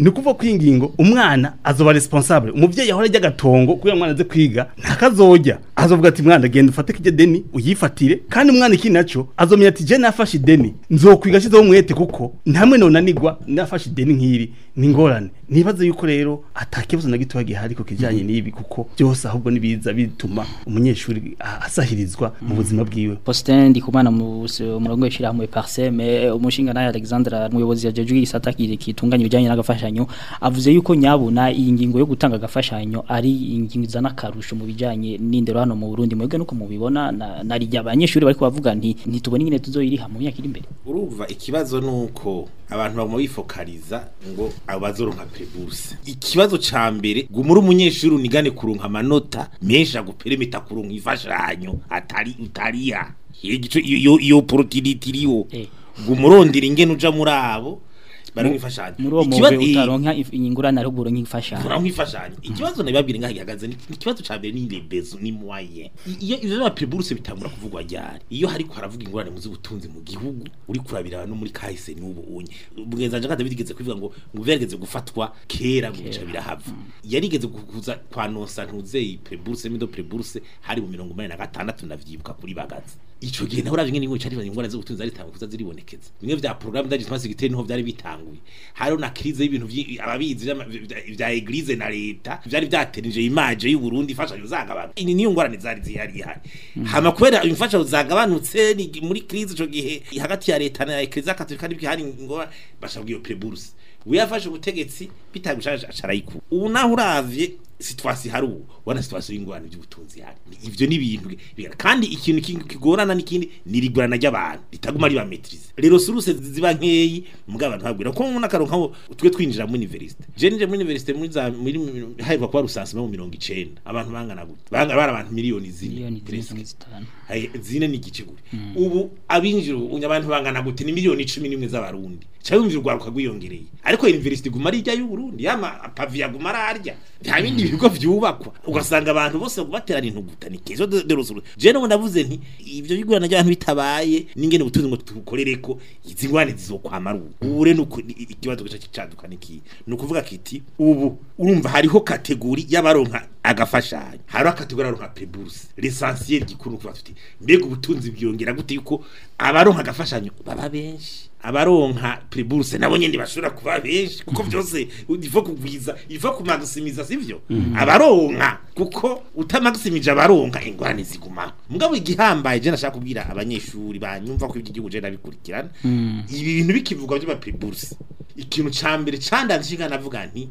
nukuva kwingingo umwana azoba responsable umuvyeyi ahora ajya gatongo kugira umwana aze kwiga ntakazoja azovuga ati mwana genda ufate kije deni uyifatire kandi umwana iki naco azomenya ati je nafashe deni nzokwiga shizo umwete kuko ntamwe nonanigwa nafashe deni nkiri ningorane nibaze yuko rero atakibuzo na gito gihari ko kijanye n'ibi kuko byose ahubwo nibiza bituma umunyeshuri asahirizwa mu buzima bwiwe. Postin ndikumana mu murongo yishira mu Parseme umushinga naye Alexandra umuyobozi yajeje isata kitunganya ibijanye n'agafashanyo avuze yuko nyabuna iyi ngingo yo gutanga agafashanyo ari ingingo izana karusho mu bijanye n'indero hano mu Burundi mwebwe nuko mubibona nari abanyeshuri bariko bavuga nti ntitubone ingene tuzoyiriha mu myaka iri imbere. Urumva ikibazo nuko abantu bagomba bifokaliza ngo abazoronka preburse. Ikibazo ca mbere gumura umunyeshuri unigane kuronka amanota menshi aguperemita kuronka ifashanyo atari utariya. Igico iyo iyo opportunity iriyo gumurondira ingene uja muri abo baronka ifashanyo. Ikibazo utaronka ingurana ruguru nk'ifashanyo. Uronka ifashanyo. Ikibazo nababwira ngaho gihagaze ni ikibazo ca mbere ni lebezo ni moyen. Iyo ivyo ba preburse bitangura kuvugwa ryari. Iyo hariko haravuga ingurane mu z'ubutunzi mu gihugu uri kurabira no muri kahise n'ubu unye. Bugeza nje kandi bitigeze kwivuga ngo ngo verigeze gufatwa kera guca birahava. Yarigeze kuza kwanonsa ntuzeye preburse mido preburse hari mu mirongo umunani na gatandatu navyibuka kuri bagaza. Ico gihe naho ravye ngene ngo cyari ingorane z'ubutunzi ari tanguza ziribonekeza. Bimwe vya programme d'ajustement sécuritaire niho vyari bitanguye. Haro na crise y'ibintu ababizi vya eglise na leta vyari vyatenije image y'u Burundi ifashanyo zagabantu. Ini niyo ngorane zari zihari hari. Hama kwera imfashanyo zagabanutse ni muri crise ico gihe hagati ya leta na eglise katolika ari bihari ngo bashabwiye preburse. Uyafashe ubutegetsi bitagushaje acarayiku. Ubu naho uravye situation hari ubu wana situation y'ingorane by'ubutunzi hari. Ivyo ni ibintu kandi ikintu kigorana n'ikindi nirigurana ry'abantu bitaguma ari ba maîtrise. Rero suruse ziba nkeyi mbwa abantu habwira ko umuntu akaronka twe twinjira mu university. Je nije mu university muri za muri hayiva kwa rusansima mu mirongo icenda. Abantu bangana gute? Banga bara abantu miliyoni zine. Hayi zine ni gice gute. Ubu abinjiro unyabantu bangana gute ni miliyoni cumi n'imwe z'abarundi. Cyayumvira rwaruka gwiyongereye. Ariko university guma ari ijya y'u Burundi yama pavia guma ararya. Nta bindi bigo vyubakwa. Ugasanga abantu bose baterana intuguta ni kezo de rusuru. Je no ndavuze nti ivyo bigurana y'abantu bitabaye ningene butunzi ngo tukorereko izingwane zizokwamara ubu. Ure nuko ikibazo gica kicaduka niki. Nukuvuga kiti ubu urumva hariho kategori y'abaronka agafashanyo. Hariho kategori y'abaronka preburse. L'essentiel gikuru kuva tuti mbega ubutunzi bwiyongera gute yuko abaronka agafashanyo baba benshi. Abaronka preburse nabo nyende bashura kuba benshi kuko byose ifo kugwiza ifo kumagisimiza sivyo mm. Abaronka kuko utamagisimije abaronka ingorane ziguma mugabo igihambaye je nashaka kubwira abanyeshuri banyumva ko iby'igihugu je nabikurikirana mm. Ibi bintu bikivugwa byo ba preburse ikintu cambere candanshinga navuga nti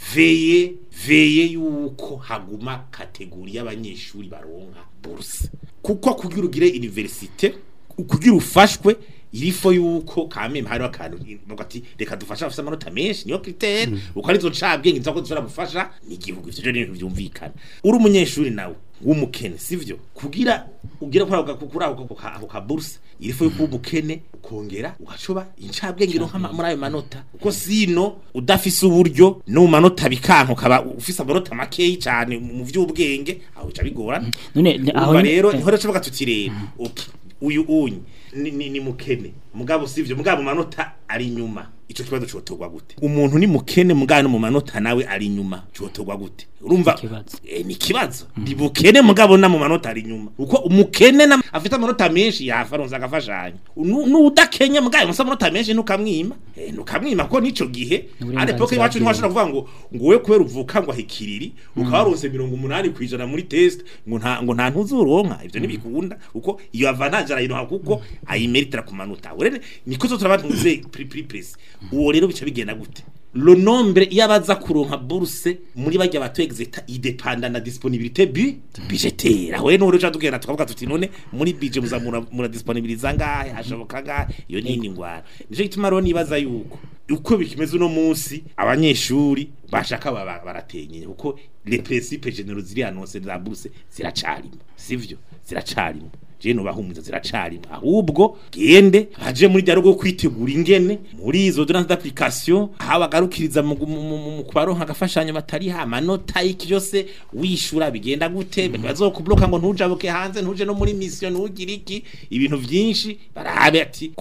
veye veye yuko haguma kategori y'abanyeshuri baronka burse kuko kugira ugire universite kugira ufashwe irifo yuko kameme hari akantu bagati reka dufasha afisa amanota menshi niyo critère mm. Uko arizo ncabwenge nzako dushobora gufasha ni igihugu ivyo rero byumvikana uri umunyeshuri nawe w'umukene sivyo kugira ugira kwa kukura ako ka bourse irifo yuko umukene kongera ugacoba incabwenge ronka muri ayo manota uko sino udafise uburyo no manota bikanko kaba ufise amanota makeyi cyane mu vy'ubwenge aho bica bigorana none aho rero niho rero cobaga tutireba okay uyu unyi ni, ni, ni mukene mugabo sivyo mugabo manota ari nyuma ico kibazo cotogwa gute umuntu ni mukene mugabo mu manota nawe ari nyuma cotogwa gute urumva eh, ni kibazo mm. Ndi mukene mugabo na mu manota ari nyuma uko umukene na afite amanota menshi yafaronza agafashanya n'udakenye mugabo musa amanota menshi nukamwima eh, nukamwima ko nico gihe ari poke wacu ni washobora kuvuga ngo ngo we kubera uvuka ngo ahikiriri mm. Ukabaronse mirongo umunani kwijana muri test ngo nta ngo nta ntuzuronka ivyo nibikunda uko iyo avantage arayino kuko ayimeritira ku manota urene niko zo turabantuze pri pri press uwo rero bica bigenda gute le nombre yabaza kuronka bourse muri bajya batwegzeta idepanda na disponibilité bu budgetaire aho no rero tugenda tukavuga tuti none muri budget muzamura mura disponibiliza ngahe hashoboka ngahe iyo nini ngwara nico gituma rero nibaza yuko uko bikimeze no munsi abanyeshuri bashaka baratenye uko les principes généraux ziri annonce za bourse ziracarimo sivyo ziracarimo je no bahumuza ziracari ahubwo gende haje muri dialogue kwitegura ingene muri izo durant d'application habagarukiriza mu kubaronka agafashanyo batari ha manota iki byose wishura bigenda gute bazokubloka ngo ntujabuke hanze ntuje no muri mission ntugire iki ibintu byinshi barabe ati ko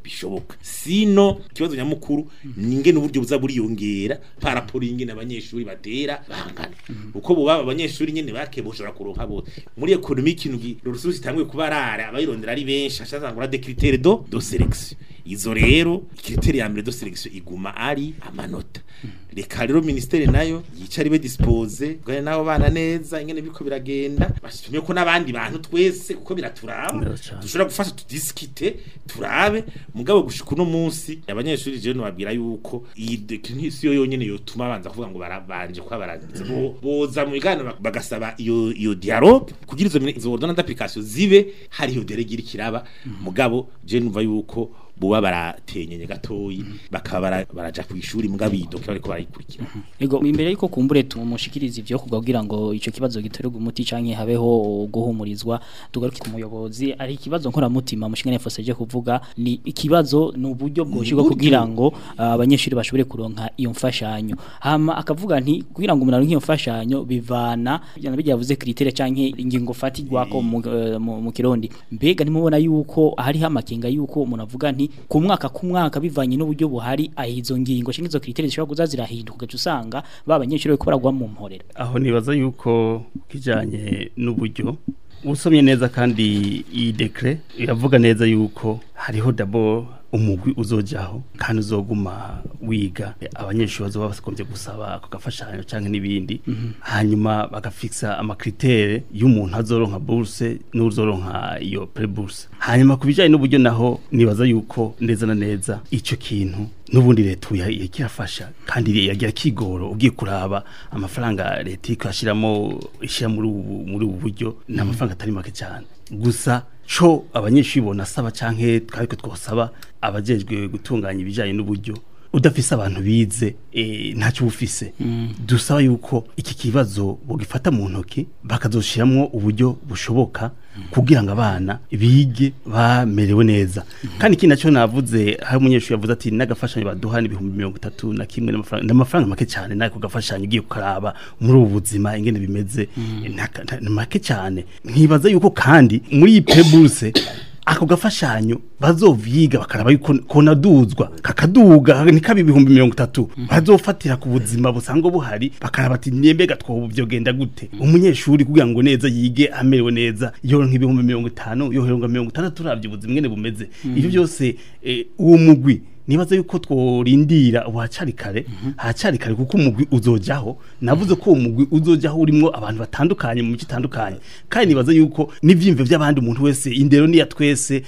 bishoboka sino kibazo nyamukuru ninge n'uburyo buza buriyongera paraporo ingene abanyeshuri batera bangana uko bo baba abanyeshuri nyene bakeboshora kuronka bo muri economique ikintu rususi tangwe kubarara abayirondera ari benshi ashazangura de critères do do sélection izo rero critère ya mbere do sélection iguma ari amanota reka rero ministere nayo yicari be dispose gane nabo bana neza ingene biko biragenda bashimye ko nabandi bantu twese kuko biraturaba dushobora gufasha tudiskite turabe mugabo gushika no munsi abanyeshuri je no babwira yuko iyi definition yonyene yotuma banza kuvuga ngo barabanje kwa barangiza boza mu bigano bagasaba iyo iyo dialogue kugira izo izo ordonnance d'application zibe hari iyo deregira kiraba mugabo je numva yuko buba baratenyenye gatoyi bakaba baraja ku ishuri mugabo idoke bariko barayikurikira ego imbere yuko kumbure tumushikiriza ivyo kugira ngo ico kibazo giterwa umuti canke habeho guhumurizwa tugaruke ku muyobozi ari ikibazo nkora mutima mushingane foseje kuvuga ni ikibazo n'uburyo bwoshirwa kugira ngo abanyeshuri bashobore kuronka iyo mfashanyo hama akavuga nti kugira ngo umuntu iyo mfashanyo bivana byana bijyavuze critère canke ingingo fatigwako mu kirundi mbega nimubona yuko hari hamakenga yuko umuntu avuga nti ku mwaka ku mwaka bivanye n'uburyo buhari ahizo ngingo shinge izo critères zishobora kuza zirahinduka usanga babanyeshuri ko baragwa mu mporera aho nibaza yuko kijanye n'uburyo usomye neza kandi iyi decret iravuga neza yuko hariho d'abord umugwi uzojaho kandi uzoguma wiga abanyeshuri bazoba bakomeje gusaba kugafashanyo canke nibindi mm -hmm. hanyuma bagafixa amakritere y'umuntu azoronka bourse n'uzoronka iyo pre-bourse hanyuma kubijanye n'uburyo naho nibaza yuko neza na neza ico kintu nubundi leta yakirafasha kandi yagira kigoro ugiye kuraba amafaranga leta ikashiramo ishira muri ubu muri ubu buryo n'amafaranga atari make cyane gusa co abanyeshuri bona saba canke twariko twosaba abajejwe gutunganya ibijanye n'uburyo udafise abantu bize eh ntacyo bufise mm. dusaba yuko iki kibazo bogifata mu ntoki bakazoshiramwo uburyo bushoboka mm. kugira ngo abana bige bamerewe neza mm. kandi kindi naco navuze hari umunyeshuri yavuze ati nagafashanyo baduha ni ibihumbi mirongo itatu na kimwe n'amafaranga n'amafaranga make cyane nayo kugafashanyo ugiye kukaraba muri ubu buzima ingene bimeze mm. make cyane nkibaza yuko kandi muri ipeburse ako gafashanyo bazovyiga bakaraba yuko konaduzwa kakaduga nikabi ibihumbi mirongo itatu bazofatira ku buzima busango buhari bakaraba ati nyembega two byogenda gute umunyeshuri kugira ngo neza yige amerewe neza yo nk'ibihumbi mirongo itanu yo heronga mirongo itandatu turavye ubuzima ngene bumeze ivyo byose uwo mugwi nibaza yuko tworindira ubacari kare hacari kare kuko umugwi uzojaho navuze ko umugwi uzojaho urimo abantu batandukanye mu mico itandukanye kandi nibaza yuko nivyimve by'abandi umuntu wese indero ni ya twese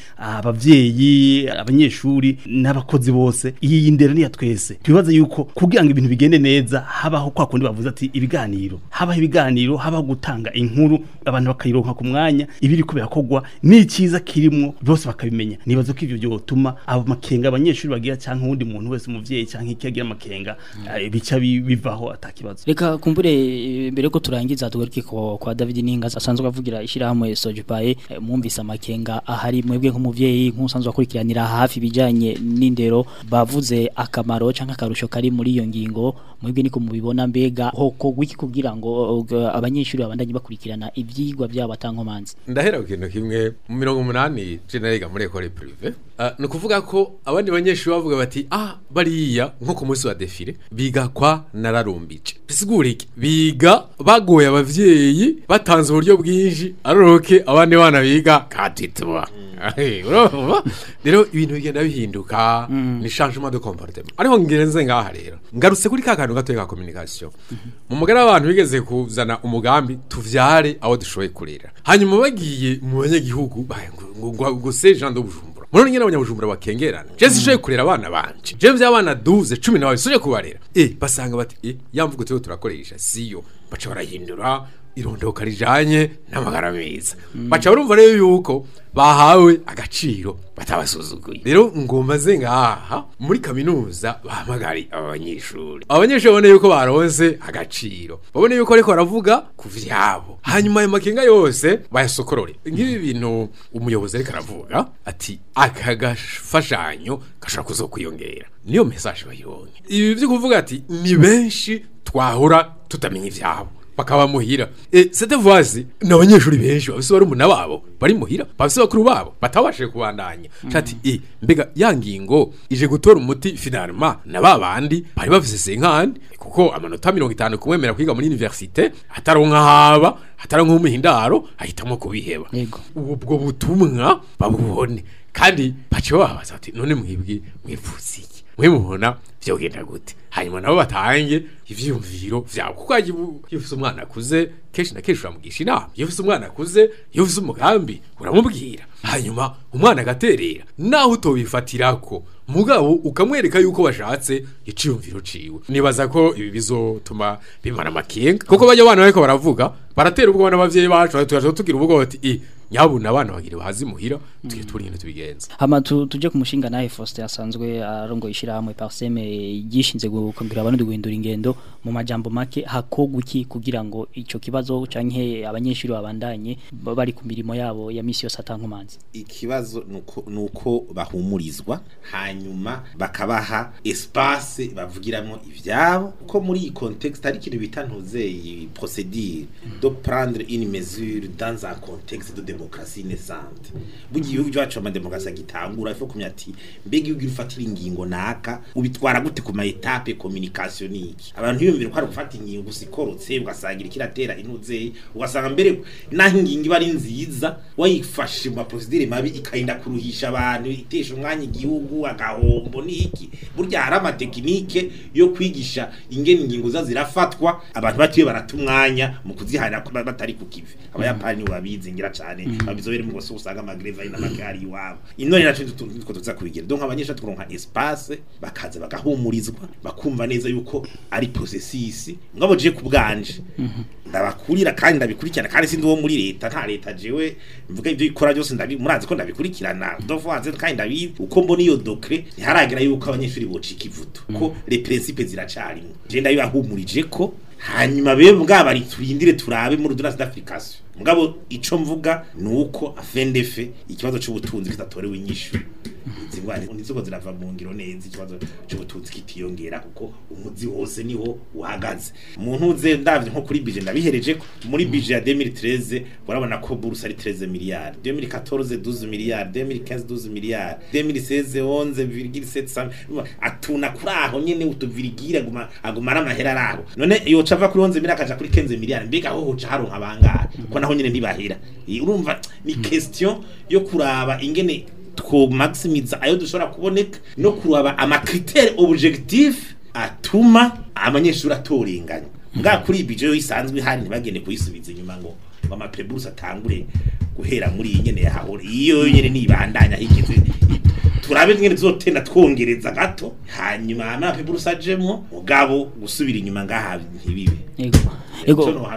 abavyeyi abanyeshuri n'abakozi bose iyi indero ni ya twese twibaza yuko kugira ngo ibintu bigende neza habaho kwa kundi bavuze ati ibiganiro habaho ibiganiro habaho gutanga inkuru abantu bakayironka ku mwanya ibiri kubera kogwa ni ciza kirimo bose bakabimenya nibaza ko ivyo byo gutuma abo makenga abanyeshuri bagira cyangwa undi muntu wese umuvyeyi cyangwa ikigira makenga mm. bica bivaho atakibazo reka kumbure mbere ko turangiza tugaruke kwa David Ninga asanzwe avugira ishirahamwe Sojipaye mwumvise amakenga ahari mwebwe nk'umuvyeyi nk'usanzwe akurikiranira hafi bijanye n'indero bavuze akamaro cyangwa akarusho kari muri iyo ngingo mwebwe niko mubibona mbega hoko gwiki kugira ngo abanyeshuri babandanye bakurikirana ivyigwa byabo atankomanzi ndahera kintu kimwe mu mirongo umunani generega muri école privée uh, no kuvuga ko abandi banyeshuri bavuga bati ah bariya nko ku munsi wa defile biga kwa nararumbije bisigura iki biga bagoye abavyeyi batanze uburyo bwinshi aroroke abandi bana biga katitwa urumva rero ibintu bigenda bihinduka ni changement de comportement ariho ngerenze ngaha rero ngarutse kuri ka kantu gatoye ka communication mu mugara abantu bigeze kuzana umugambi tuvyare aho dushoboye kurera hanyuma bagiye mu banyagihugu ngo se Jean de Bujumbura Muno nyene abanyabujumbura bakengerana. Je sije kurera abana banje. Je vy'abana douze cumi na babiri sije kubarera. Eh basanga bati eh yamvugo tyo turakoresha siyo. Baca barahindura irondoka rijanye n'amagara meza. Baca barumva rero yuko bahawe agaciro batabasuzuguye. Rero ngomba zenga aha muri kaminuza bahamagari abanyeshuri. Abanyeshuri bone yuko baronse agaciro. Babone yuko ariko baravuga kuvyabo. Hanyuma ayo makenga yose bayasokorore. Ngibi bintu umuyobozi ariko aravuga ati akagafashanyo gashaka kuzokwiyongera. Niyo message bayonye. Ibi byo kuvuga ati ni benshi twahora tutamenya ivyabo. bakaba muhira eh cette voici n'abanyeshuri benshi bafise bari mu nababo bari muhira bafise bakuru babo batabashije kubandanya cati eh mbega yangingo ije gutora umuti finalement nababandi bari bafise senkani kuko amanota mirongo itanu kumwemera kwiga muri université ataronka haba ataronka umuhindaro ahitamo kubiheba ubwo butumwa babubone kandi bacho babaza ati none mwibwi mwifuzi iki mwimubona vyogenda gute hanyuma nabo batange ivyumviro vyabo kuko yifuse umwana akuze keshi na keshi uramugisha inama yifuse umwana akuze yifuse umugambi uramubwira hanyuma umwana agaterera naho utobifatirako mugabo ukamwereka yuko bashatse iciyumviro ciwe nibaza ko ibi bizotuma bimara makenga kuko bajya abana bariko baravuga baratera ubwo bana bavyeyi bacu tugaje tugira ubwo bati i nyabuna abana bagire bazi muhira turi turi ino tubigenza hama tuje ku mushinga naye Faustin asanzwe arongo ishira hamwe parseme gishinze gukongira abantu guhindura ingendo mu majambo make hakoguki kugira ngo ico kibazo canke abanyeshuri babandanye bari ku mirimo yabo ya misi yose atankumanzi ikibazo nuko nuko bahumurizwa hanyuma bakabaha espace bavugiramo ivyabo ko muri iyi context ari kintu bitantuze iyi procédure de prendre une mesure dans un contexte de démocratie naissante bugiye ubyo bacu ama démocratie gitangura ifo kumya ati mbega ugira ufatira ingingo naka ubitwara gute ku ma étape communication niki abantu yumvira ko ari gufata ingingo gusikorotse ugasangira kiratera inuze ugasanga mbere naho ingingo bari nziza wayifashe mu procedure mabi ikainda kuruhisha abantu itesha umwanya igihugu agahombo niki burya hari ama technique yo kwigisha ingene ingingo za zirafatwa abantu batiye baratumwanya mu kuzihana batari kukive abayapani babizi ngira cyane babizobere mu gose usanga amagreva ina magari wabo inone nacu tuko tuza kubigira donc abanyesha turonka espace bakaza bagahumurizwa bakumva neza yuko ari processus ngabo je kubganje ndabakurira kandi ndabikurikirana kandi sindi wo muri leta nta leta jewe mvuga ibyo ikora byose ndabi murazi ko ndabikurikirana dovuanze kandi ndabi uko mbona iyo docret ntiharagira yuko abanyeshuri bocika ivuto ko les principes ziracari je ndabibahumurije ko hanyuma bebwa bari turindire turabe muri donation d'application mugabo ico mvuga nuko afendefe ikibazo cy'ubutunzi kitatorewe inyishu zingwane unizoko zirava mu ngiro neza ikibazo cy'ubutunzi kitiyongera kuko umuzi wose niho uhagaze umuntu uze ndavye nko kuri budget ndabihereje muri budget ya deux mille treize barabona ko bourse ari treize milliards deux mille quatorze douze milliards deux mille quinze douze milliards deux mille seize onze virgule sept atuna kuri aho nyene utuvirigira aguma agumara amahera araho none iyo cava kuri onze milliards akaja kuri quinze milliards mbega aho hoca haronka abangara ko naho nyene ntibahera urumva ni question yo kuraba ingene two maximiza ayo dushobora kuboneka no kuraba ama critères objectifs atuma abanyeshuri atorenganya nga kuri budget isanzwe hari ntibagende kuyisubiza inyuma ngo ama preburse atangure guhera muri nyene yahore iyo nyene nibandanya higeze turabe ngene zotenda twongereza gato hanyuma ama preburse ajemo mugabo gusubira inyuma ngaha ntibibe yego yego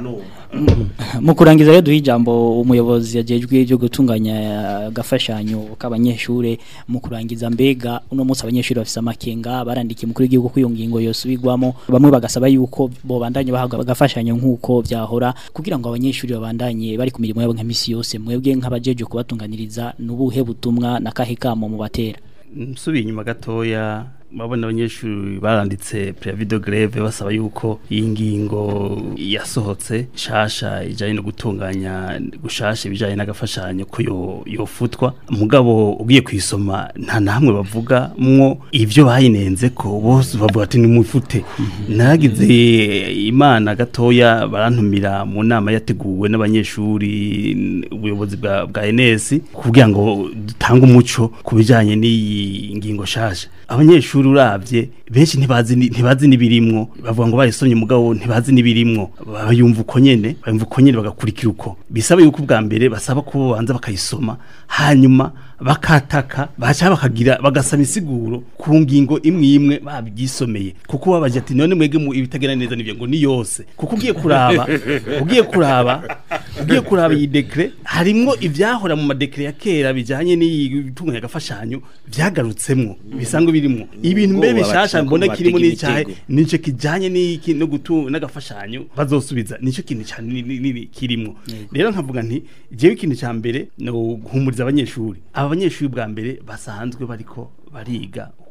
mu kurangiza rero duha ijambo umuyobozi yajejwe byo gutunganya gafashanyo k'abanyeshure mu kurangiza mbega uno munsi abanyeshure bafise amakenga barandikiye mukuru w'igihugu ko iyo ngingo yosubirwamo bamwe bagasaba yuko bo bandanye bahabwa gafashanyo nk'uko byahora kugira ngo abanyeshure babandanye bari ku mirimo yabo nka misi yose mwebwe nk'abajeje kubatunganiriza nubuhe butumwa nakahekamo mu batera nsubiye inyuma gatoya mabona abanyeshuri baranditse preavis de grève basaba yuko iyi ngingo yasohotse shasha ijanye no gutunganya gushasha bijanye n'agafashanyo ko yo yofutwa mugabo ugiye kwisoma nta namwe bavuga mwo ivyo bayinenze ko bose bavuga ati ni mufute nagize imana gatoya barantumira mu nama yateguwe n'abanyeshuri ubuyobozi bwa bwa N S kugira ngo dutanga umuco kubijanye n'iyi ngingo shasha abanyeshuri uravye benshi ntibazi ntibazi nibirimwo bavuga ngo bayisomye mugabo ntibazi nibirimwo bayumva uko nyene bayumva uko nyene bagakurikira uko bisaba yuko ubwa mbere basaba ko banza bakayisoma hanyuma bakataka bacha bakagira bagasaba isiguro ku ngingo imwe imwe babyisomeye kuko babaje ati none mwege mu ibitagena neza nivyo ngo ni yose kuko ugiye kuraba ugiye kuraba ugiye kuraba iyi decret harimwo ivyahora mu madecret ya kera bijanye n'itunganya gafashanyo vyagarutsemo bisanzwe birimwo ibintu mbe bishasha mbona kirimo n'icyahe nice kijanye n'iki no gutunga n'agafashanyo bazosubiza nico kintu cyane kirimo rero nkavuga nti jewe ikintu cya mbere no guhumuriza abanyeshuri abanyeshuri bwa mbere basanzwe bariko bariga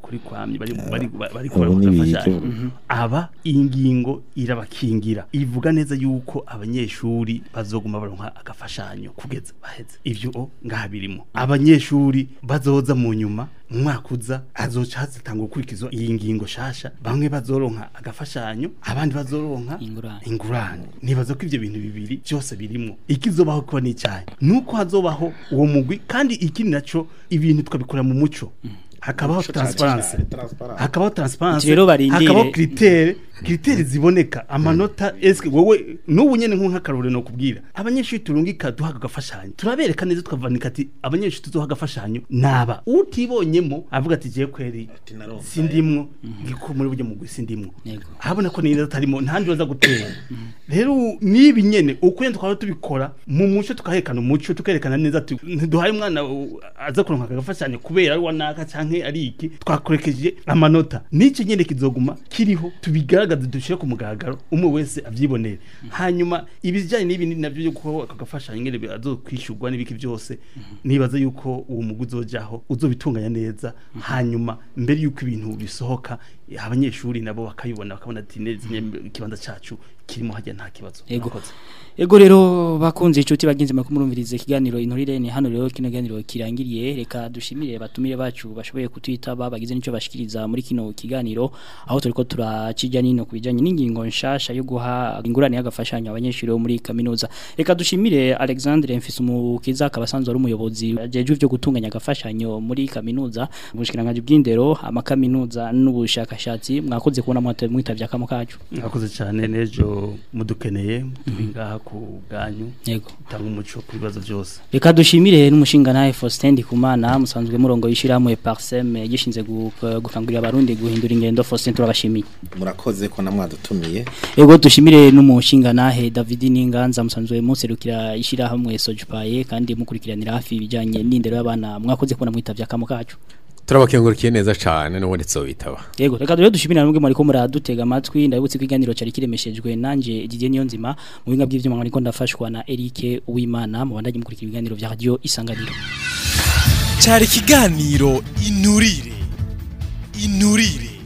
kuri kwamye bari bari bari kubafasha aba ingingo irabakingira ivuga neza yuko abanyeshuri bazoguma baronka agafashanyo kugeza baheze ivyo ngaha birimo abanyeshuri bazoza mu nyuma mwakuza azoca hazitanga gukurikizwa iyi ngingo shasha bamwe bazoronka agafashanyo abandi bazoronka ingurane ingurane nibaza ko ivyo bintu bibiri byose birimo ikizobaho ko ni cyane nuko hazobaho uwo mugwi kandi ikindi naco ibintu twabikora mu muco hakabaho transparency hakabaho transparency hakabaho critere critere ziboneka amanota eske wowe n'ubu nyene nk'akarore no kubwira abanyeshuri turungika duhaga gafashanyo turabereka neza twavanika ati abanyeshuri tuzohaga gafashanyo naba utibonyemo avuga ati je kweri sindimwo ngiko muri buryo mugwi sindimwo habona ko neza tarimo ntandi baza gutera rero nibi nyene uko yenda twaba tubikora mu muco tukahekana umuco tukerekana neza ati ntiduhaye umwana aza kuronka gafashanyo kubera ari wanaka canke ari iki twakorekeje amanota nico nyene kizoguma kiriho tubigaragaza dushira ku mugaragaro umwe wese avyibonera hanyuma ibijanye n'ibi navyo byo kuba akagafashanyo ngene azokwishurwa n'ibiki byose nibaza yuko uwo muguzi ojaho uzobitunganya neza hanyuma mbere yuko ibintu bisohoka abanyeshuri nabo bakayibona bakabona ati neza ikibanza cacu kirimo hajya nta kibazo ego ego rero bakunze icuti bagenze makumurumvirize ikiganiro intorire ni hano rero kino kiganiro kirangiriye reka dushimire batumire bacu bashoboye kutwita babagize nico bashikiriza muri kino kiganiro aho turiko turakijya nino kubijanye n'ingingo nshasha yo guha ingurane y'agafashanyo abanyeshuri bo muri kaminuza reka dushimire Alexandre Mfisumukiza akabasanzwe ari umuyobozi ajeje byo gutunganya agafashanyo muri kaminuza ubushikiranganje bw'indero amakaminuza n'ubushakashatsi mwakoze kubona mwitavye akamo kacu mwakoze cyane nejo mudukeneye tubingaha ku bwanyu yego tanga umuco ku bibazo byose reka dushimire n'umushinga nawe Faustin Ndikumana musanzwe murongo yishirahamwe Parsem gishinze gukangurira abarundi guhindura ingendo Faustin turabashimiye murakoze ko namwadutumiye yego dushimire n'umushinga nahe David Ninganza musanzwe muserukira yishirahamwe Sojupaye kandi mukurikiranira hafi ibijanye n'indero y'abana mwakoze kubona mwitavye akamo kacu turabakengurikiye neza cyane no wanditse bitaba yego reka rero dushimira namwe muri ko muradutega amatwi ndabutse kwiganiro cyari kiremeshejwe nanje Didier Niyonzima mu binga by'ivyuma ariko ndafashwa na Eric Uwimana mu bandanye mukurikira ibiganiro vya radio Isanganiro cyari kiganiro inturire inturire